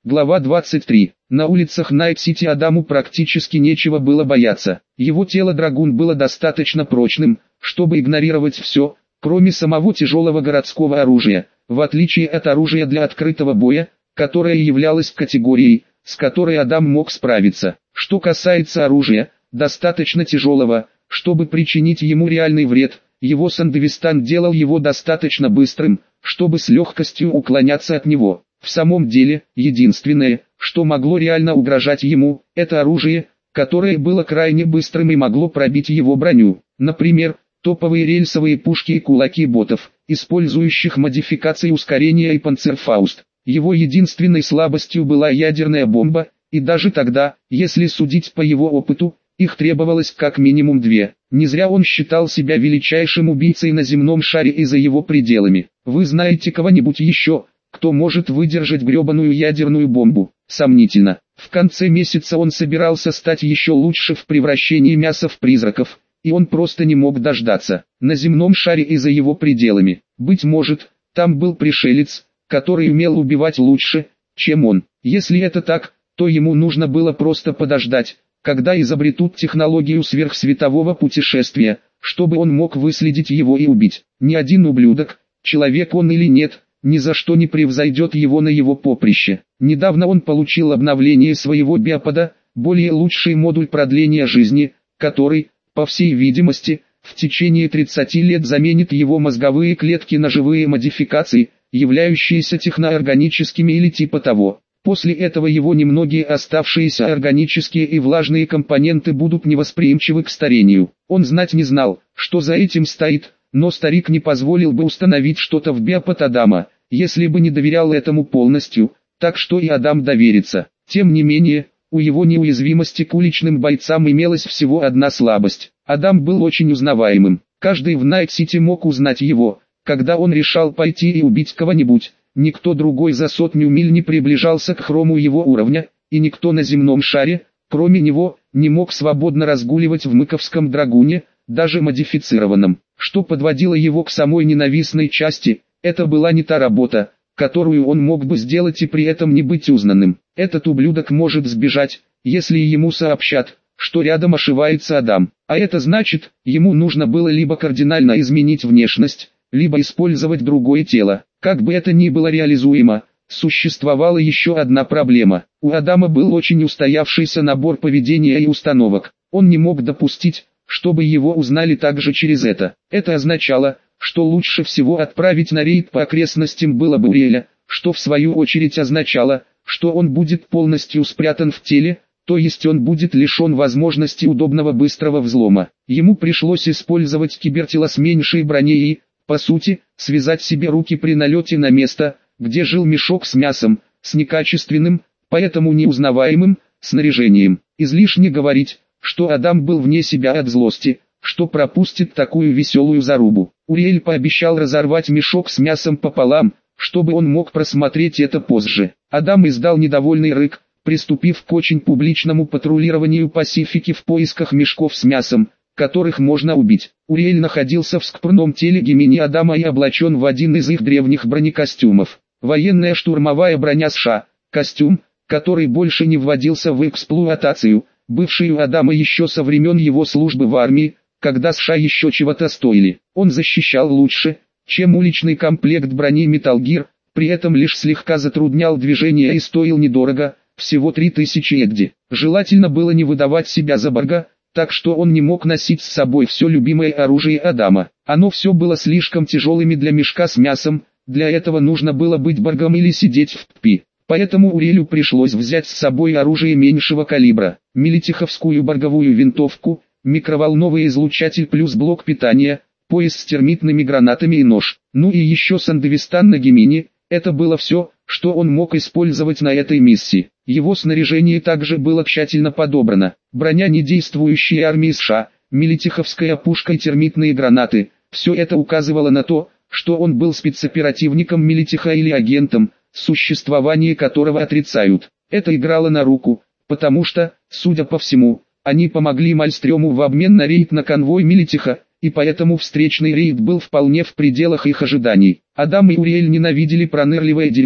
Глава 23. На улицах Найт-Сити Адаму практически нечего было бояться. Его тело Драгун было достаточно прочным, чтобы игнорировать все, кроме самого тяжелого городского оружия, в отличие от оружия для открытого боя, которое являлось категорией, с которой Адам мог справиться. Что касается оружия, достаточно тяжелого, чтобы причинить ему реальный вред, его Сандевистан делал его достаточно быстрым, чтобы с легкостью уклоняться от него. В самом деле, единственное, что могло реально угрожать ему, это оружие, которое было крайне быстрым и могло пробить его броню. Например, топовые рельсовые пушки и кулаки ботов, использующих модификации ускорения и Панцерфауст. Его единственной слабостью была ядерная бомба, и даже тогда, если судить по его опыту, их требовалось как минимум 2. Не зря он считал себя величайшим убийцей на земном шаре и за его пределами. Вы знаете кого-нибудь еще, кто может выдержать гребаную ядерную бомбу? Сомнительно. В конце месяца он собирался стать еще лучше в превращении мяса в призраков, и он просто не мог дождаться. На земном шаре и за его пределами. Быть может, там был пришелец, который умел убивать лучше, чем он. Если это так, то ему нужно было просто подождать, когда изобретут технологию сверхсветового путешествия, чтобы он мог выследить его и убить. Ни один ублюдок, человек он или нет, ни за что не превзойдет его на его поприще. Недавно он получил обновление своего биопода, более лучший модуль продления жизни, который, по всей видимости, в течение 30 лет заменит его мозговые клетки на живые модификации, являющиеся техноорганическими или типа того. После этого его немногие оставшиеся органические и влажные компоненты будут невосприимчивы к старению. Он знать не знал, что за этим стоит, но старик не позволил бы установить что-то в биопод Адама, если бы не доверял этому полностью, так что и Адам доверится. Тем не менее, у его неуязвимости к уличным бойцам имелась всего одна слабость. Адам был очень узнаваемым. Каждый в Найт-Сити мог узнать его, когда он решал пойти и убить кого-нибудь. Никто другой за 100 миль не приближался к хрому его уровня, и никто на земном шаре, кроме него, не мог свободно разгуливать в Мыковском Драгуне, даже модифицированном. Что подводило его к самой ненавистной части, это была не та работа, которую он мог бы сделать и при этом не быть узнанным. Этот ублюдок может сбежать, если ему сообщат, что рядом ошивается Адам. А это значит, ему нужно было либо кардинально изменить внешность, либо использовать другое тело. Как бы это ни было реализуемо, существовала еще одна проблема. У Адама был очень устоявшийся набор поведения и установок. Он не мог допустить, чтобы его узнали также через это. Это означало, что лучше всего отправить на рейд по окрестностям было бы Уриэля, что в свою очередь означало, что он будет полностью спрятан в теле, то есть он будет лишен возможности удобного быстрого взлома. Ему пришлось использовать кибертело с меньшей броней и, по сути, связать себе руки при налете на место, где жил мешок с мясом, с некачественным, поэтому неузнаваемым, снаряжением. Излишне говорить, что Адам был вне себя от злости, что пропустит такую веселую зарубу. Уриэль пообещал разорвать мешок с мясом пополам, чтобы он мог просмотреть это позже. Адам издал недовольный рык, приступив к очень публичному патрулированию Пасифики в поисках мешков с мясом, которых можно убить. Уриэль находился в скпрном теле Гемини Адама и облачен в один из их древних бронекостюмов. Военная штурмовая броня США, костюм, который больше не вводился в эксплуатацию, бывший у Адама еще со времен его службы в армии, когда США еще чего-то стоили. Он защищал лучше, чем уличный комплект брони Metal Gear, при этом лишь слегка затруднял движение и стоил недорого, всего 3000 эгди. Желательно было не выдавать себя за бога, так что он не мог носить с собой все любимое оружие Адама. Оно все было слишком тяжелыми для мешка с мясом, для этого нужно было быть боргом или сидеть в ППИ. Поэтому Урелю пришлось взять с собой оружие меньшего калибра, милитиховскую борговую винтовку, микроволновый излучатель плюс блок питания, пояс с термитными гранатами и нож. Ну и еще Сандевистан на Гемини. Это было все, что он мог использовать на этой миссии. Его снаряжение также было тщательно подобрано. Броня недействующей армии США, милитиховская пушка и термитные гранаты. Все это указывало на то, что он был спецоперативником Милитиха или агентом, существование которого отрицают. Это играло на руку, потому что, судя по всему, они помогли Мальстрёму в обмен на рейд на конвой Милитиха, и поэтому встречный рейд был вполне в пределах их ожиданий. Адам и Уриэль ненавидели пронырливое дерьмо,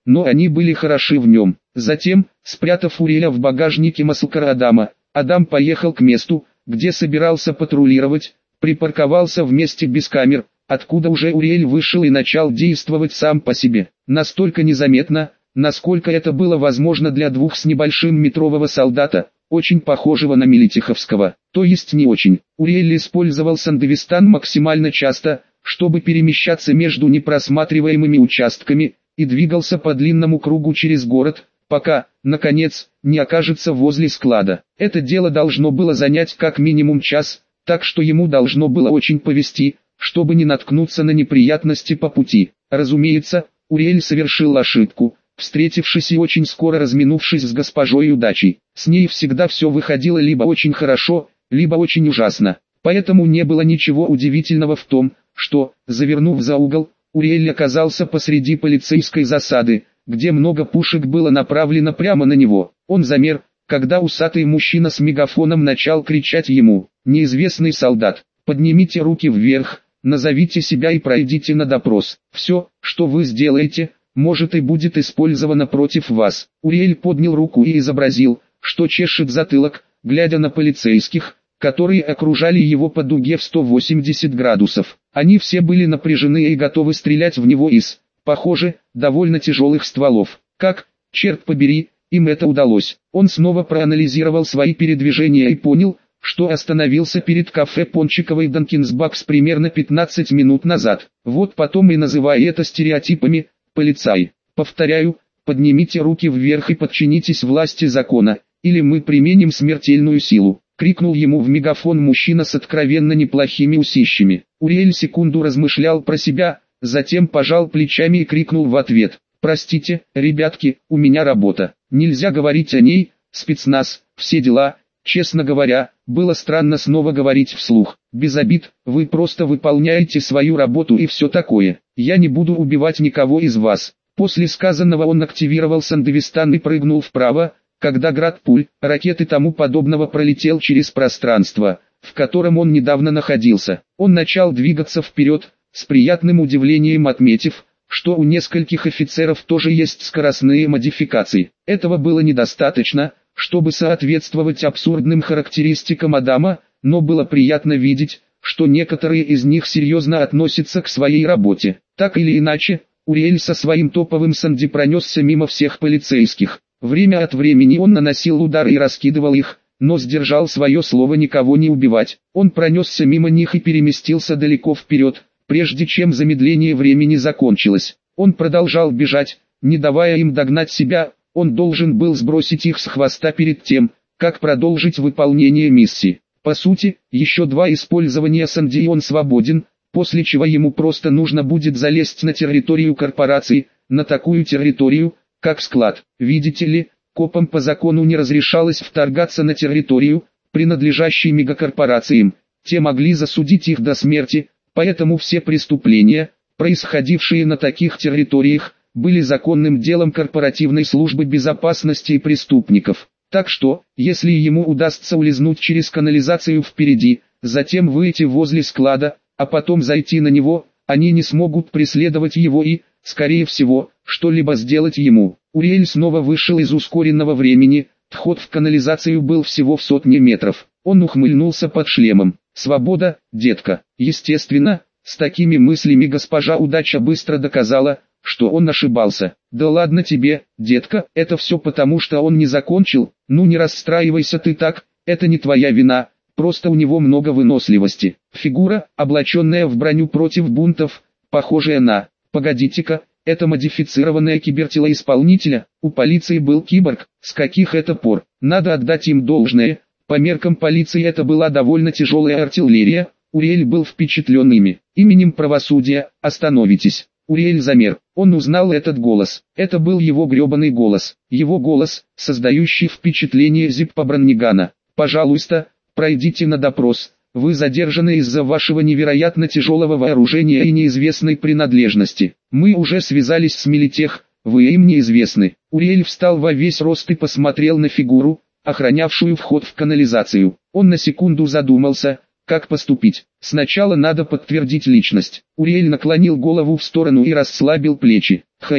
но они были хороши в нем. Затем, спрятав Уриэля в багажнике маслкара Адама, Адам поехал к месту, где собирался патрулировать, припарковался в месте без камер, откуда уже Уриэль вышел и начал действовать сам по себе. Настолько незаметно, насколько это было возможно для 2 с небольшим метрового солдата, очень похожего на Мелитиховского, то есть не очень. Уриэль использовал Сандевистан максимально часто, чтобы перемещаться между непросматриваемыми участками, и двигался по длинному кругу через город, пока, наконец, не окажется возле склада. Это дело должно было занять как минимум час, так что ему должно было очень повезти, чтобы не наткнуться на неприятности по пути. Разумеется, Уриэль совершил ошибку, встретившись и очень скоро разминувшись с госпожой Удачей. С ней всегда все выходило либо очень хорошо, либо очень ужасно. Поэтому не было ничего удивительного в том, что, завернув за угол, Уриэль оказался посреди полицейской засады, где много пушек было направлено прямо на него. Он замер, когда усатый мужчина с мегафоном начал кричать ему: «Неизвестный солдат, поднимите руки вверх, назовите себя и пройдите на допрос. Все, что вы сделаете, может и будет использовано против вас». Уриэль поднял руку и изобразил, что чешет затылок, глядя на полицейских, которые окружали его по дуге в 180 градусов. Они все были напряжены и готовы стрелять в него из, похоже, довольно тяжелых стволов. Как, черт побери, им это удалось? Он снова проанализировал свои передвижения и понял, что остановился перед кафе Пончиковой Данкинсбакс примерно 15 минут назад. Вот потом и называй это стереотипами, полицай. Повторяю, поднимите руки вверх и подчинитесь власти закона, или мы применим смертельную силу. Крикнул ему в мегафон мужчина с откровенно неплохими усищами. Уриэль секунду размышлял про себя, затем пожал плечами и крикнул в ответ: «Простите, ребятки, у меня работа. Нельзя говорить о ней, спецназ, все дела». Честно говоря, было странно снова говорить вслух. «Без обид, вы просто выполняете свою работу и все такое. Я не буду убивать никого из вас». После сказанного он активировал Сандевистан и прыгнул вправо, когда град пуль, ракет и тому подобного пролетел через пространство, в котором он недавно находился. Он начал двигаться вперед, с приятным удивлением отметив, что у нескольких офицеров тоже есть скоростные модификации. Этого было недостаточно, чтобы соответствовать абсурдным характеристикам Адама, но было приятно видеть, что некоторые из них серьезно относятся к своей работе. Так или иначе, Уриэль со своим топовым Санди пронесся мимо всех полицейских. Время от времени он наносил удары и раскидывал их, но сдержал свое слово никого не убивать. Он пронесся мимо них и переместился далеко вперед, прежде чем замедление времени закончилось. Он продолжал бежать, не давая им догнать себя. Он должен был сбросить их с хвоста перед тем, как продолжить выполнение миссии. По сути, еще 2 использования Санди и он свободен, после чего ему просто нужно будет залезть на территорию корпорации, на такую территорию, как склад. Видите ли, копам по закону не разрешалось вторгаться на территорию, принадлежащую мегакорпорациям. Те могли засудить их до смерти, поэтому все преступления, происходившие на таких территориях, были законным делом корпоративной службы безопасности и преступников. Так что, если ему удастся улизнуть через канализацию впереди, затем выйти возле склада, а потом зайти на него, они не смогут преследовать его и, скорее всего, что-либо сделать ему. Уриэль снова вышел из ускоренного времени, вход в канализацию был всего в 100 метров. Он ухмыльнулся под шлемом. «Свобода, детка». Естественно, с такими мыслями госпожа Удача быстро доказала, что он ошибался. «Да ладно тебе, детка, это все потому, что он не закончил. Ну не расстраивайся ты так, это не твоя вина, просто у него много выносливости». Фигура, облаченная в броню против бунтов, похожая на... Погодите-ка, это модифицированное кибертело исполнителя. У полиции был киборг, с каких это пор? Надо отдать им должное, по меркам полиции это была довольно тяжелая артиллерия. Уриэль был впечатлен ими. «Именем правосудия, остановитесь». Уриэль замер. Он узнал этот голос. Это был его гребаный голос. Его голос, создающий впечатление Зиппа Броннигана. «Пожалуйста, пройдите на допрос. Вы задержаны из-за вашего невероятно тяжелого вооружения и неизвестной принадлежности. Мы уже связались с Милитех, вы им неизвестны». Уриэль встал во весь рост и посмотрел на фигуру, охранявшую вход в канализацию. Он на секунду задумался, как поступить. Сначала надо подтвердить личность. Уриэль наклонил голову в сторону и расслабил плечи. «Хэймэм,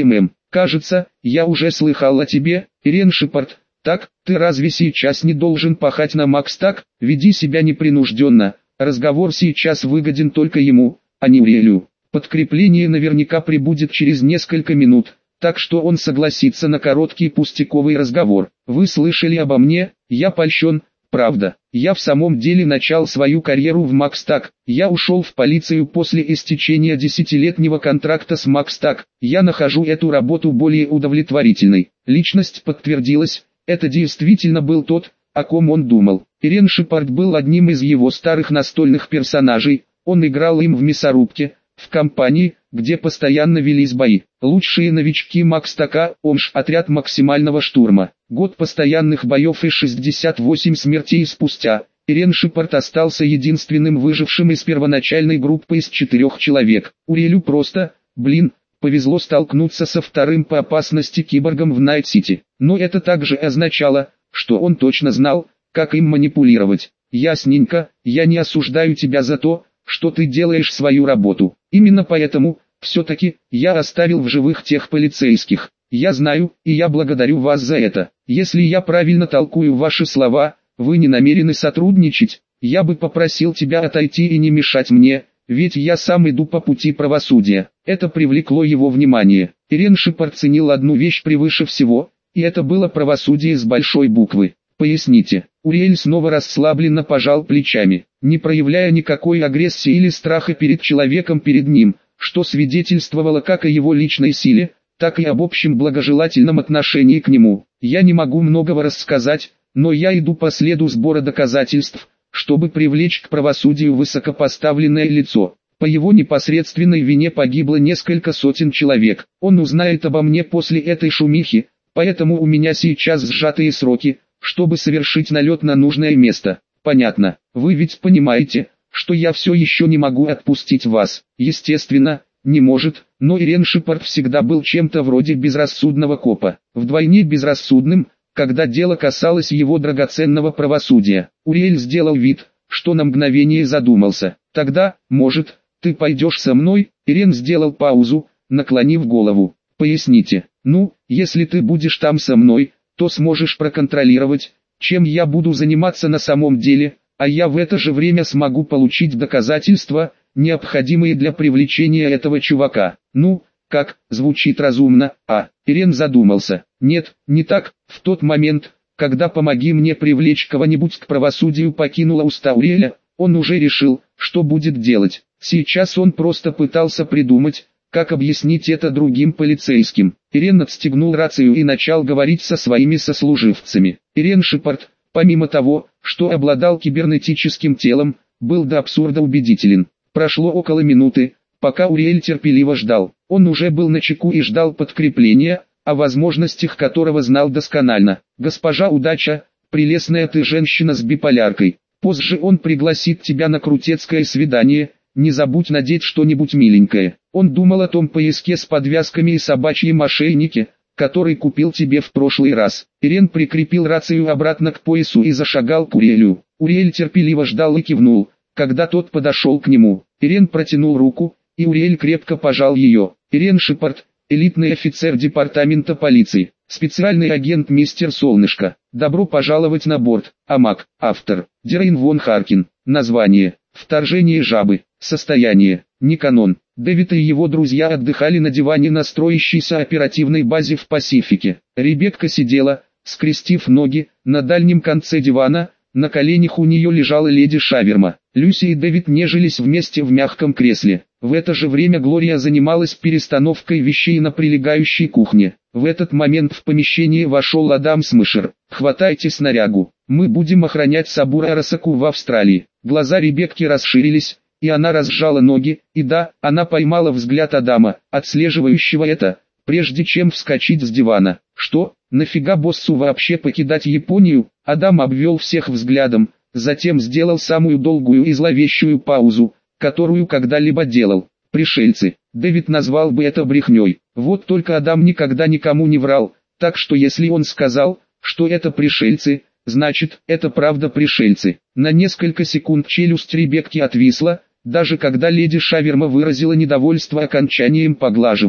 Кажется, я уже слыхал о тебе, Ирен Шепард. Так, ты разве сейчас не должен пахать на Макс так? Веди себя непринужденно. Разговор сейчас выгоден только ему, а не Уриэлю. Подкрепление наверняка прибудет через несколько минут, так что он согласится на короткий пустяковый разговор. Вы слышали обо мне? Я польщен. Правда, я в самом деле начал свою карьеру в Макстаг. Я ушел в полицию после истечения 10-летнего контракта с Макстаг. Я нахожу эту работу более удовлетворительной. Личность подтвердилась, это действительно был тот, о ком он думал. Ирен Шепард был одним из его старых настольных персонажей, он играл им в мясорубке, в компании, где постоянно велись бои. Лучшие новички Макстака, ОМШ, отряд максимального штурма. Год постоянных боев и 68 смертей спустя. Ирен Шепард остался единственным выжившим из первоначальной группы из 4 человек. Уриэлю просто, повезло столкнуться со вторым по опасности киборгом в Найт-Сити. Но это также означало, что он точно знал, как им манипулировать. Ясненько, я не осуждаю тебя за то, что ты делаешь свою работу. Именно поэтому, все-таки, я оставил в живых тех полицейских. Я знаю, и я благодарю вас за это. Если я правильно толкую ваши слова, вы не намерены сотрудничать. Я бы попросил тебя отойти и не мешать мне, ведь я сам иду по пути правосудия. Это привлекло его внимание. Ирен Шепард ценил одну вещь превыше всего, и это было правосудие с большой буквы. Поясните. Уриэль снова расслабленно пожал плечами, не проявляя никакой агрессии или страха перед человеком перед ним, что свидетельствовало как о его личной силе, так и об общем благожелательном отношении к нему. Я не могу многого рассказать, но я иду по следу сбора доказательств, чтобы привлечь к правосудию высокопоставленное лицо. По его непосредственной вине погибло несколько сотен человек. Он узнает обо мне после этой шумихи, поэтому у меня сейчас сжатые сроки, чтобы совершить налет на нужное место. Понятно, вы ведь понимаете, что я все еще не могу отпустить вас. Естественно, не может, но Ирен Шепард всегда был чем-то вроде безрассудного копа. Вдвойне безрассудным, когда дело касалось его драгоценного правосудия. Уриэль сделал вид, что на мгновение задумался. Тогда, может, ты пойдешь со мной? Ирен сделал паузу, наклонив голову. Поясните. Ну, если ты будешь там со мной, то сможешь проконтролировать, чем я буду заниматься на самом деле, а я в это же время смогу получить доказательства, необходимые для привлечения этого чувака. Ну, как, звучит разумно, Ирен задумался. Нет, не так, в тот момент, когда «помоги мне привлечь кого-нибудь к правосудию» покинула уста Уриэля, он уже решил, что будет делать. Сейчас он просто пытался придумать, как объяснить это другим полицейским. Ирен отстегнул рацию и начал говорить со своими сослуживцами. Ирен Шепард, помимо того, что обладал кибернетическим телом, был до абсурда убедителен. Прошло около минуты, пока Уриэль терпеливо ждал. Он уже был начеку и ждал подкрепления, о возможностях которого знал досконально. «Госпожа Удача, прелестная ты женщина с биполяркой. Позже он пригласит тебя на крутецкое свидание, не забудь надеть что-нибудь миленькое». Он думал о том пояске с подвязками и собачьем ошейнике, который купил тебе в прошлый раз. Ирен прикрепил рацию обратно к поясу и зашагал к Уриэлю. Уриэль терпеливо ждал и кивнул, когда тот подошел к нему. Ирен протянул руку, и Уриэль крепко пожал ее. Ирен Шепард, элитный офицер департамента полиции, специальный агент мистер Солнышко. Добро пожаловать на борт. Амак, автор, Дерейн Вон Харкин. Название: «Вторжение жабы». Состояние: не канон. Дэвид и его друзья отдыхали на диване на строящейся оперативной базе в Пасифике. Ребекка сидела, скрестив ноги, на дальнем конце дивана, на коленях у нее лежала леди Шаверма. Люси и Дэвид нежились вместе в мягком кресле. В это же время Глория занималась перестановкой вещей на прилегающей кухне. В этот момент в помещение вошел Адам Смышер. «Хватайте снарягу, мы будем охранять Сабура Арасаку в Австралии». Глаза Ребекки расширились, и она разжала ноги, и да, она поймала взгляд Адама, отслеживающего это, прежде чем вскочить с дивана. «Что, нафига боссу вообще покидать Японию?» Адам обвел всех взглядом, затем сделал самую долгую и зловещую паузу, которую когда-либо делал. «Пришельцы». Дэвид назвал бы это брехней. Вот только Адам никогда никому не врал, так что если он сказал, что это пришельцы, значит, это правда пришельцы. На несколько секунд челюсть Ребекки отвисла, даже когда леди Шаверма выразила недовольство окончанием поглаживаний.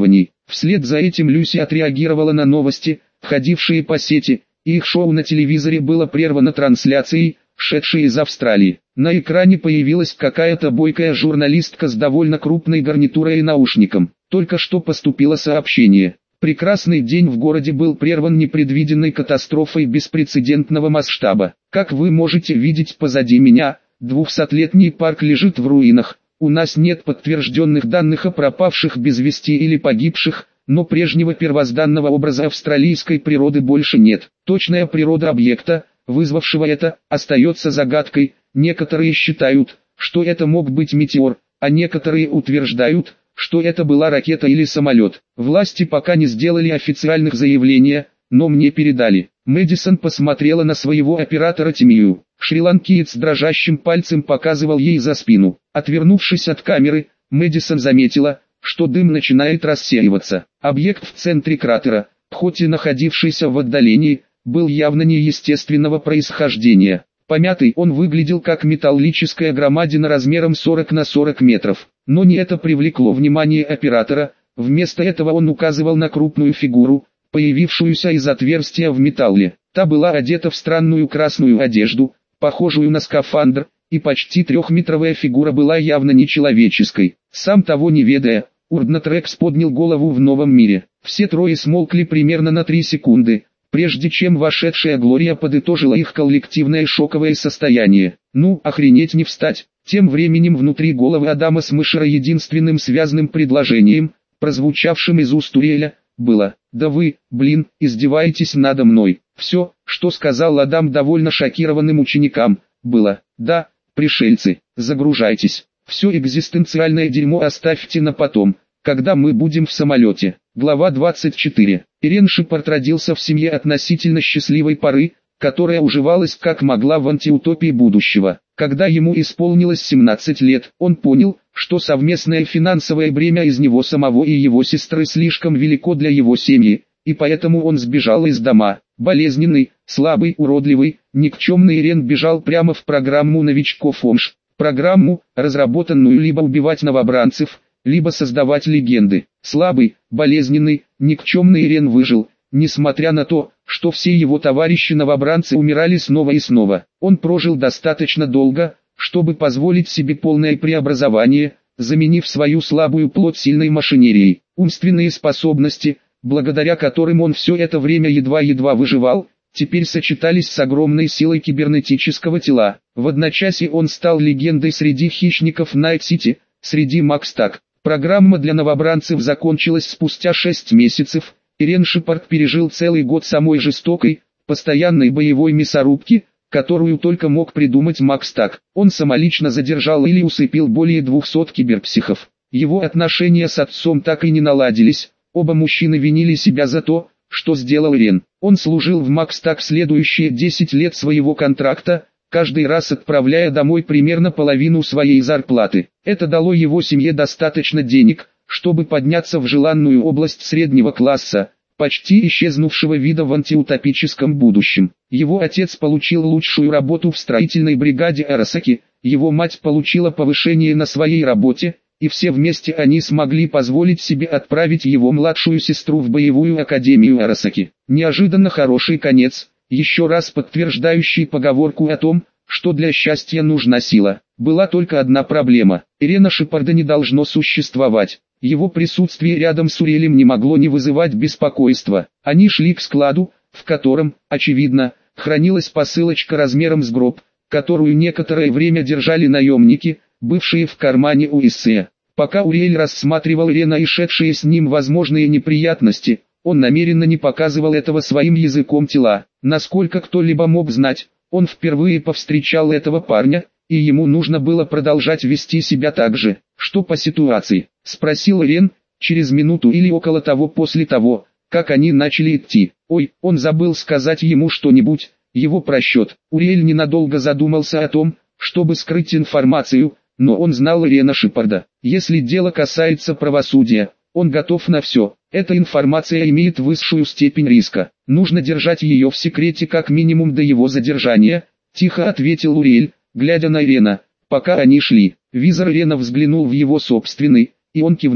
Вслед за этим Люси отреагировала на новости, ходившие по сети, и их шоу на телевизоре было прервано трансляцией, шедшей из Австралии. На экране появилась какая-то бойкая журналистка с довольно крупной гарнитурой и наушником. Только что поступило сообщение. Прекрасный день в городе был прерван непредвиденной катастрофой беспрецедентного масштаба. Как вы можете видеть позади меня, 200-летний парк лежит в руинах. У нас нет подтвержденных данных о пропавших без вести или погибших, но прежнего первозданного образа австралийской природы больше нет. Точная природа объекта, вызвавшего это, остается загадкой. Некоторые считают, что это мог быть метеор, а некоторые утверждают, что это была ракета или самолет. Власти пока не сделали официальных заявлений, но мне передали. Мэдисон посмотрела на своего оператора Тимию. Шри-ланкиец дрожащим пальцем показывал ей за спину. Отвернувшись от камеры, Мэдисон заметила, что дым начинает рассеиваться. Объект в центре кратера, хоть и находившийся в отдалении, был явно неестественного происхождения. Помятый он выглядел как металлическая громадина размером 40 на 40 метров. Но не это привлекло внимание оператора, вместо этого он указывал на крупную фигуру, появившуюся из отверстия в металле. Та была одета в странную красную одежду, похожую на скафандр, и почти трехметровая фигура была явно нечеловеческой. Сам того не ведая, Урднатрекс поднял голову в новом мире. Все трое смолкли примерно на 3 секунды, прежде чем вошедшая Глория подытожила их коллективное шоковое состояние. Ну, охренеть не встать. Тем временем внутри головы Адама Смешера единственным связанным предложением, прозвучавшим из уст Уриэля, было: «Да вы, блин, издеваетесь надо мной». Все, что сказал Адам довольно шокированным ученикам, было: «Да, пришельцы, загружайтесь. Все экзистенциальное дерьмо оставьте на потом, когда мы будем в самолете». Глава 24. Ирен Шепард родился в семье относительно счастливой поры, которая уживалась как могла в антиутопии будущего. Когда ему исполнилось 17 лет, он понял, что совместное финансовое бремя из него самого и его сестры слишком велико для его семьи, и поэтому он сбежал из дома. Болезненный, слабый, уродливый, никчемный Ирен бежал прямо в программу новичков ОМШ, программу, разработанную либо убивать новобранцев, либо создавать легенды. Слабый, болезненный, никчемный Ирен выжил, несмотря на то, что все его товарищи-новобранцы умирали снова и снова. Он прожил достаточно долго, чтобы позволить себе полное преобразование, заменив свою слабую плоть сильной машинерией. Умственные способности, благодаря которым он все это время едва-едва выживал, теперь сочетались с огромной силой кибернетического тела. В одночасье он стал легендой среди хищников Найт-Сити, среди Макстак. Программа для новобранцев закончилась спустя 6 месяцев. Ирен Шепард пережил целый год самой жестокой, постоянной боевой мясорубки, которую только мог придумать Макстак. Он самолично задержал или усыпил более 200 киберпсихов. Его отношения с отцом так и не наладились. Оба мужчины винили себя за то, что сделал Ирен. Он служил в Макстак следующие 10 лет своего контракта, каждый раз отправляя домой примерно половину своей зарплаты. Это дало его семье достаточно денег, чтобы подняться в желанную область среднего класса, почти исчезнувшего вида в антиутопическом будущем. Его отец получил лучшую работу в строительной бригаде Арасаки, его мать получила повышение на своей работе, и все вместе они смогли позволить себе отправить его младшую сестру в боевую академию Арасаки. Неожиданно хороший конец, еще раз подтверждающий поговорку о том, что для счастья нужна сила. Была только одна проблема: Ирена Шепарда не должно существовать. Его присутствие рядом с Уриэлем не могло не вызывать беспокойства. Они шли к складу, в котором, очевидно, хранилась посылочка размером с гроб, которую некоторое время держали наемники, бывшие в кармане у Иссея. Пока Уриэль рассматривал Ирена и шедшие с ним возможные неприятности, он намеренно не показывал этого своим языком тела. Насколько кто-либо мог знать, он впервые повстречал этого парня, и ему нужно было продолжать вести себя так же. «Что по ситуации?» — спросил Ирен, через минуту или около того после того, как они начали идти. «Ой, он забыл сказать ему что-нибудь, его просчет». Уриэль ненадолго задумался о том, чтобы скрыть информацию, но он знал Ирена Шепарда. Если дело касается правосудия, он готов на все. Эта информация имеет высшую степень риска. Нужно держать ее в секрете как минимум до его задержания, тихо ответил Уриэль, глядя на Ирена. Пока они шли, визор Ирена взглянул в его собственный, и он кивнул.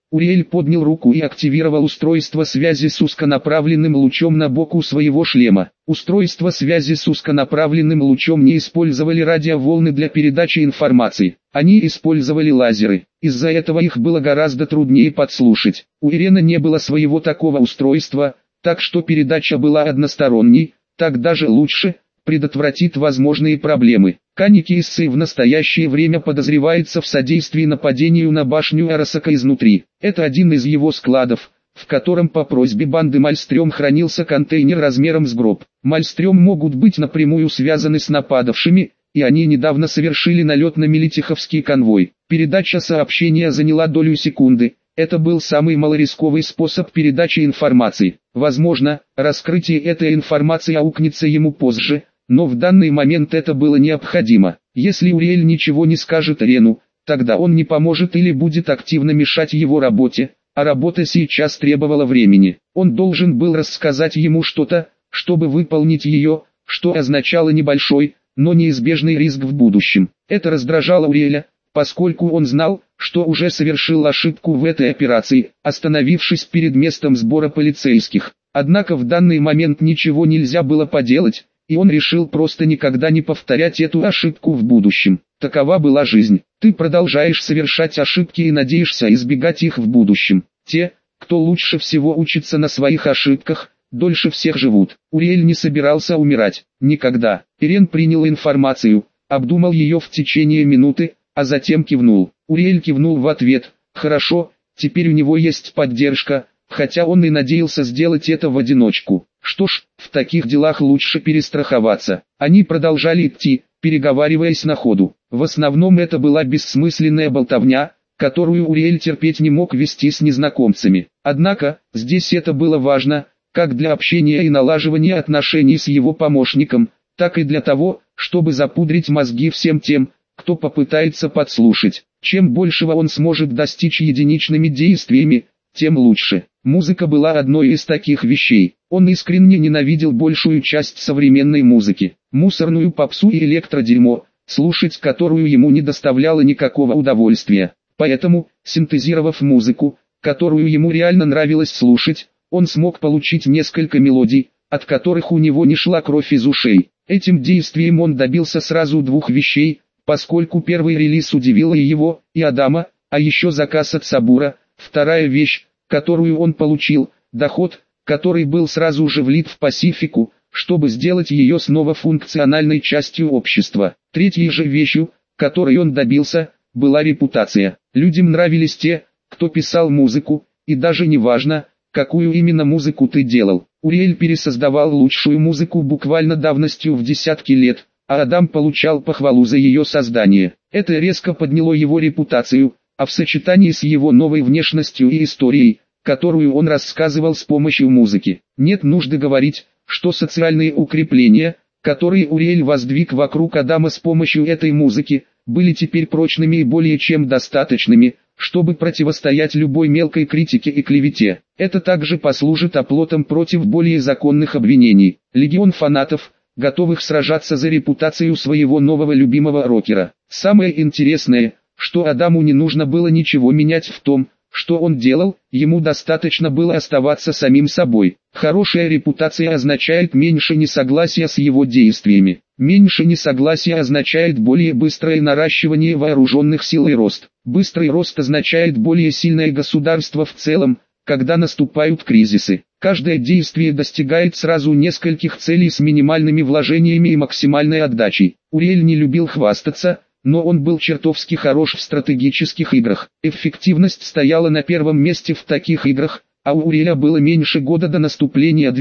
Уриэль поднял руку и активировал устройство связи с узконаправленным лучом на боку своего шлема. Устройства связи с узконаправленным лучом не использовали радиоволны для передачи информации. Они использовали лазеры. Из-за этого их было гораздо труднее подслушать. У Ирена не было своего такого устройства, так что передача была односторонней, так даже лучше, предотвратит возможные проблемы. Каники Иссы в настоящее время подозревается в содействии нападению на башню Арасака изнутри. Это один из его складов, в котором по просьбе банды Мальстрём хранился контейнер размером с гроб. Мальстрём могут быть напрямую связаны с нападавшими, и они недавно совершили налет на Мелитиховский конвой. Передача сообщения заняла долю секунды. Это был самый малорисковый способ передачи информации. Возможно, раскрытие этой информации аукнется ему позже, но в данный момент это было необходимо. Если Уриэль ничего не скажет Рену, тогда он не поможет или будет активно мешать его работе, а работа сейчас требовала времени. Он должен был рассказать ему что-то, чтобы выполнить ее, что означало небольшой, но неизбежный риск в будущем. Это раздражало Уриэля, поскольку он знал, что уже совершил ошибку в этой операции, остановившись перед местом сбора полицейских. Однако в данный момент ничего нельзя было поделать, и он решил просто никогда не повторять эту ошибку в будущем. Такова была жизнь. Ты продолжаешь совершать ошибки и надеешься избегать их в будущем. Те, кто лучше всего учится на своих ошибках, дольше всех живут. Уриэль не собирался умирать. Никогда. Ирен принял информацию, обдумал ее в течение минуты, а затем кивнул. Уриэль кивнул в ответ. Хорошо, теперь у него есть поддержка, хотя он и надеялся сделать это в одиночку. Что ж, в таких делах лучше перестраховаться. Они продолжали идти, переговариваясь на ходу. В основном это была бессмысленная болтовня, которую Уриэль терпеть не мог вести с незнакомцами. Однако, здесь это было важно, как для общения и налаживания отношений с его помощником, так и для того, чтобы запудрить мозги всем тем, кто попытается подслушать. Чем большего он сможет достичь единичными действиями, тем лучше. Музыка была одной из таких вещей. Он искренне ненавидел большую часть современной музыки, мусорную попсу и электродерьмо, слушать которую ему не доставляло никакого удовольствия. Поэтому, синтезировав музыку, которую ему реально нравилось слушать, он смог получить несколько мелодий, от которых у него не шла кровь из ушей. Этим действием он добился сразу двух вещей, поскольку первый релиз удивил и его, и Адама, а еще заказ от Сабура. Вторая вещь, которую он получил, доход, который был сразу же влит в Пасифику, чтобы сделать ее снова функциональной частью общества. Третьей же вещью, которой он добился, была репутация. Людям нравились те, кто писал музыку, и даже не важно, какую именно музыку ты делал. Уриэль пересоздавал лучшую музыку буквально давностью в десятки лет, а Адам получал похвалу за ее создание. Это резко подняло его репутацию, а в сочетании с его новой внешностью и историей, которую он рассказывал с помощью музыки, нет нужды говорить, что социальные укрепления, которые Уриэль воздвиг вокруг Адама с помощью этой музыки, были теперь прочными и более чем достаточными, чтобы противостоять любой мелкой критике и клевете. Это также послужит оплотом против более законных обвинений. Легион фанатов, готовых сражаться за репутацию своего нового любимого рокера. Самое интересное, что Адаму не нужно было ничего менять в том, что он делал, ему достаточно было оставаться самим собой. Хорошая репутация означает меньше несогласия с его действиями. Меньше несогласия означает более быстрое наращивание вооруженных сил и рост. Быстрый рост означает более сильное государство в целом, когда наступают кризисы. Каждое действие достигает сразу нескольких целей с минимальными вложениями и максимальной отдачей. Уриэль не любил хвастаться, но он был чертовски хорош в стратегических играх. Эффективность стояла на первом месте в таких играх, а у Уриэля было меньше года до наступления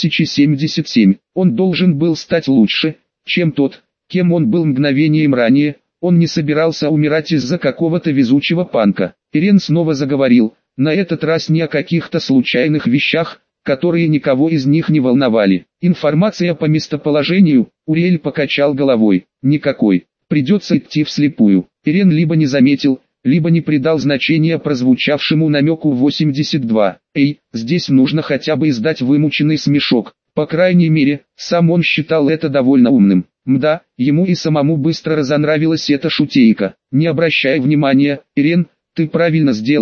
2077. Он должен был стать лучше, чем тот, кем он был мгновением ранее. Он не собирался умирать из-за какого-то везучего панка. Ирен снова заговорил, на этот раз не о каких-то случайных вещах, которые никого из них не волновали. Информация по местоположению, Уриэль покачал головой, никакой. Придется идти вслепую. Ирен либо не заметил, либо не придал значения прозвучавшему намеку 82. Эй, здесь нужно хотя бы издать вымученный смешок. По крайней мере, сам он считал это довольно умным. Мда, ему и самому быстро разонравилась эта шутейка. Не обращай внимания, Ирен, ты правильно сделал,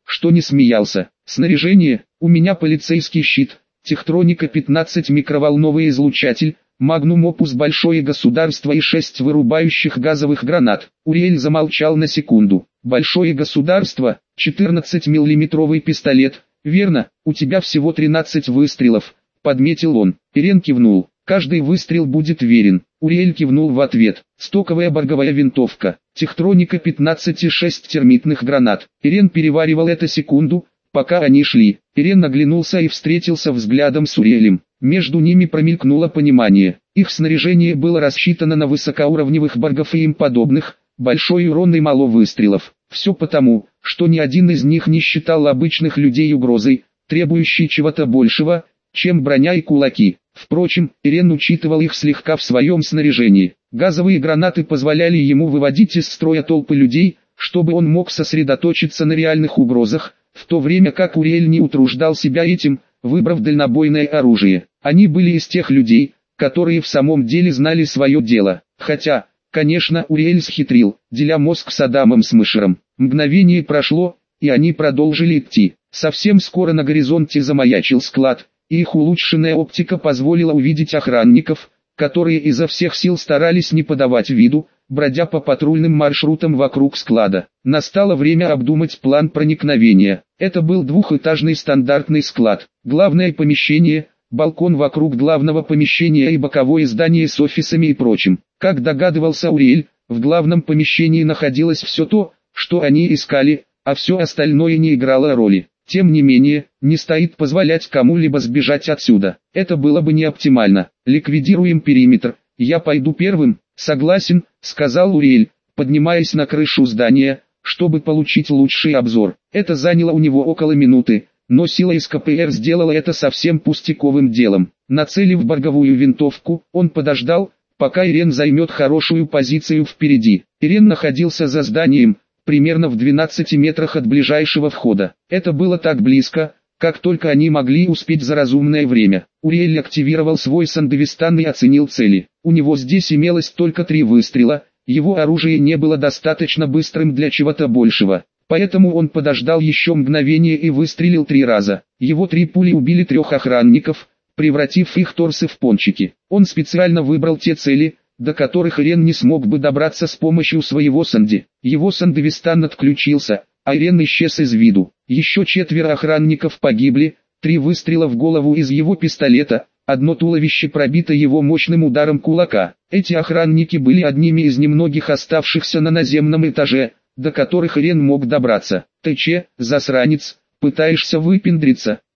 что не смеялся. Снаряжение: у меня полицейский щит, Техтроника 15 микроволновый излучатель, Магнум Опус большое государство и 6 вырубающих газовых гранат. Уриэль замолчал на секунду. Большое государство, 14-миллиметровый пистолет, верно, у тебя всего 13 выстрелов, подметил он. Ирен кивнул. Каждый выстрел будет верен. Уриэль кивнул в ответ. Стоковая борговая винтовка, Техтроника 15 и 6 термитных гранат. Ирен переваривал это секунду, пока они шли. Ирен оглянулся и встретился взглядом с Уриэлем. Между ними промелькнуло понимание. Их снаряжение было рассчитано на высокоуровневых боргов и им подобных, большой урон и мало выстрелов. Все потому, что ни один из них не считал обычных людей угрозой, требующей чего-то большего, чем броня и кулаки. Впрочем, Ирен учитывал их слегка в своем снаряжении. Газовые гранаты позволяли ему выводить из строя толпы людей, чтобы он мог сосредоточиться на реальных угрозах, в то время как Уриэль не утруждал себя этим, выбрав дальнобойное оружие. Они были из тех людей, которые в самом деле знали свое дело. Хотя, конечно, Уриэль схитрил, деля мозг с Адамом Смешером. Мгновение прошло, и они продолжили идти. Совсем скоро на горизонте замаячил склад, и их улучшенная оптика позволила увидеть охранников, которые изо всех сил старались не подавать виду, бродя по патрульным маршрутам вокруг склада. Настало время обдумать план проникновения. Это был двухэтажный стандартный склад. Главное помещение, балкон вокруг главного помещения и боковое здание с офисами и прочим. Как догадывался Уриэль, в главном помещении находилось все то, что они искали, а все остальное не играло роли. Тем не менее, не стоит позволять кому-либо сбежать отсюда. Это было бы не оптимально. Ликвидируем периметр. Я пойду первым. Согласен, сказал Уриэль, поднимаясь на крышу здания, чтобы получить лучший обзор. Это заняло у него около минуты, но сила из КПР сделала это совсем пустяковым делом. Нацелив борговую винтовку, он подождал, пока Ирен займет хорошую позицию впереди. Ирен находился за зданием, примерно в 12 метрах от ближайшего входа. Это было так близко, как только они могли успеть за разумное время. Уриэль активировал свой Сандевистан и оценил цели. У него здесь имелось только 3 выстрела, его оружие не было достаточно быстрым для чего-то большего. Поэтому он подождал еще мгновение и выстрелил 3 раза. Его 3 пули убили 3 охранников, превратив их торсы в пончики. Он специально выбрал те цели, до которых Ирен не смог бы добраться с помощью своего Санди. Его Сандевистан отключился, а Ирен исчез из виду. Еще 4 охранников погибли, 3 выстрела в голову из его пистолета, одно туловище пробито его мощным ударом кулака. Эти охранники были одними из немногих оставшихся на наземном этаже, до которых Ирен мог добраться. «Ты че, засранец, пытаешься выпендриться?»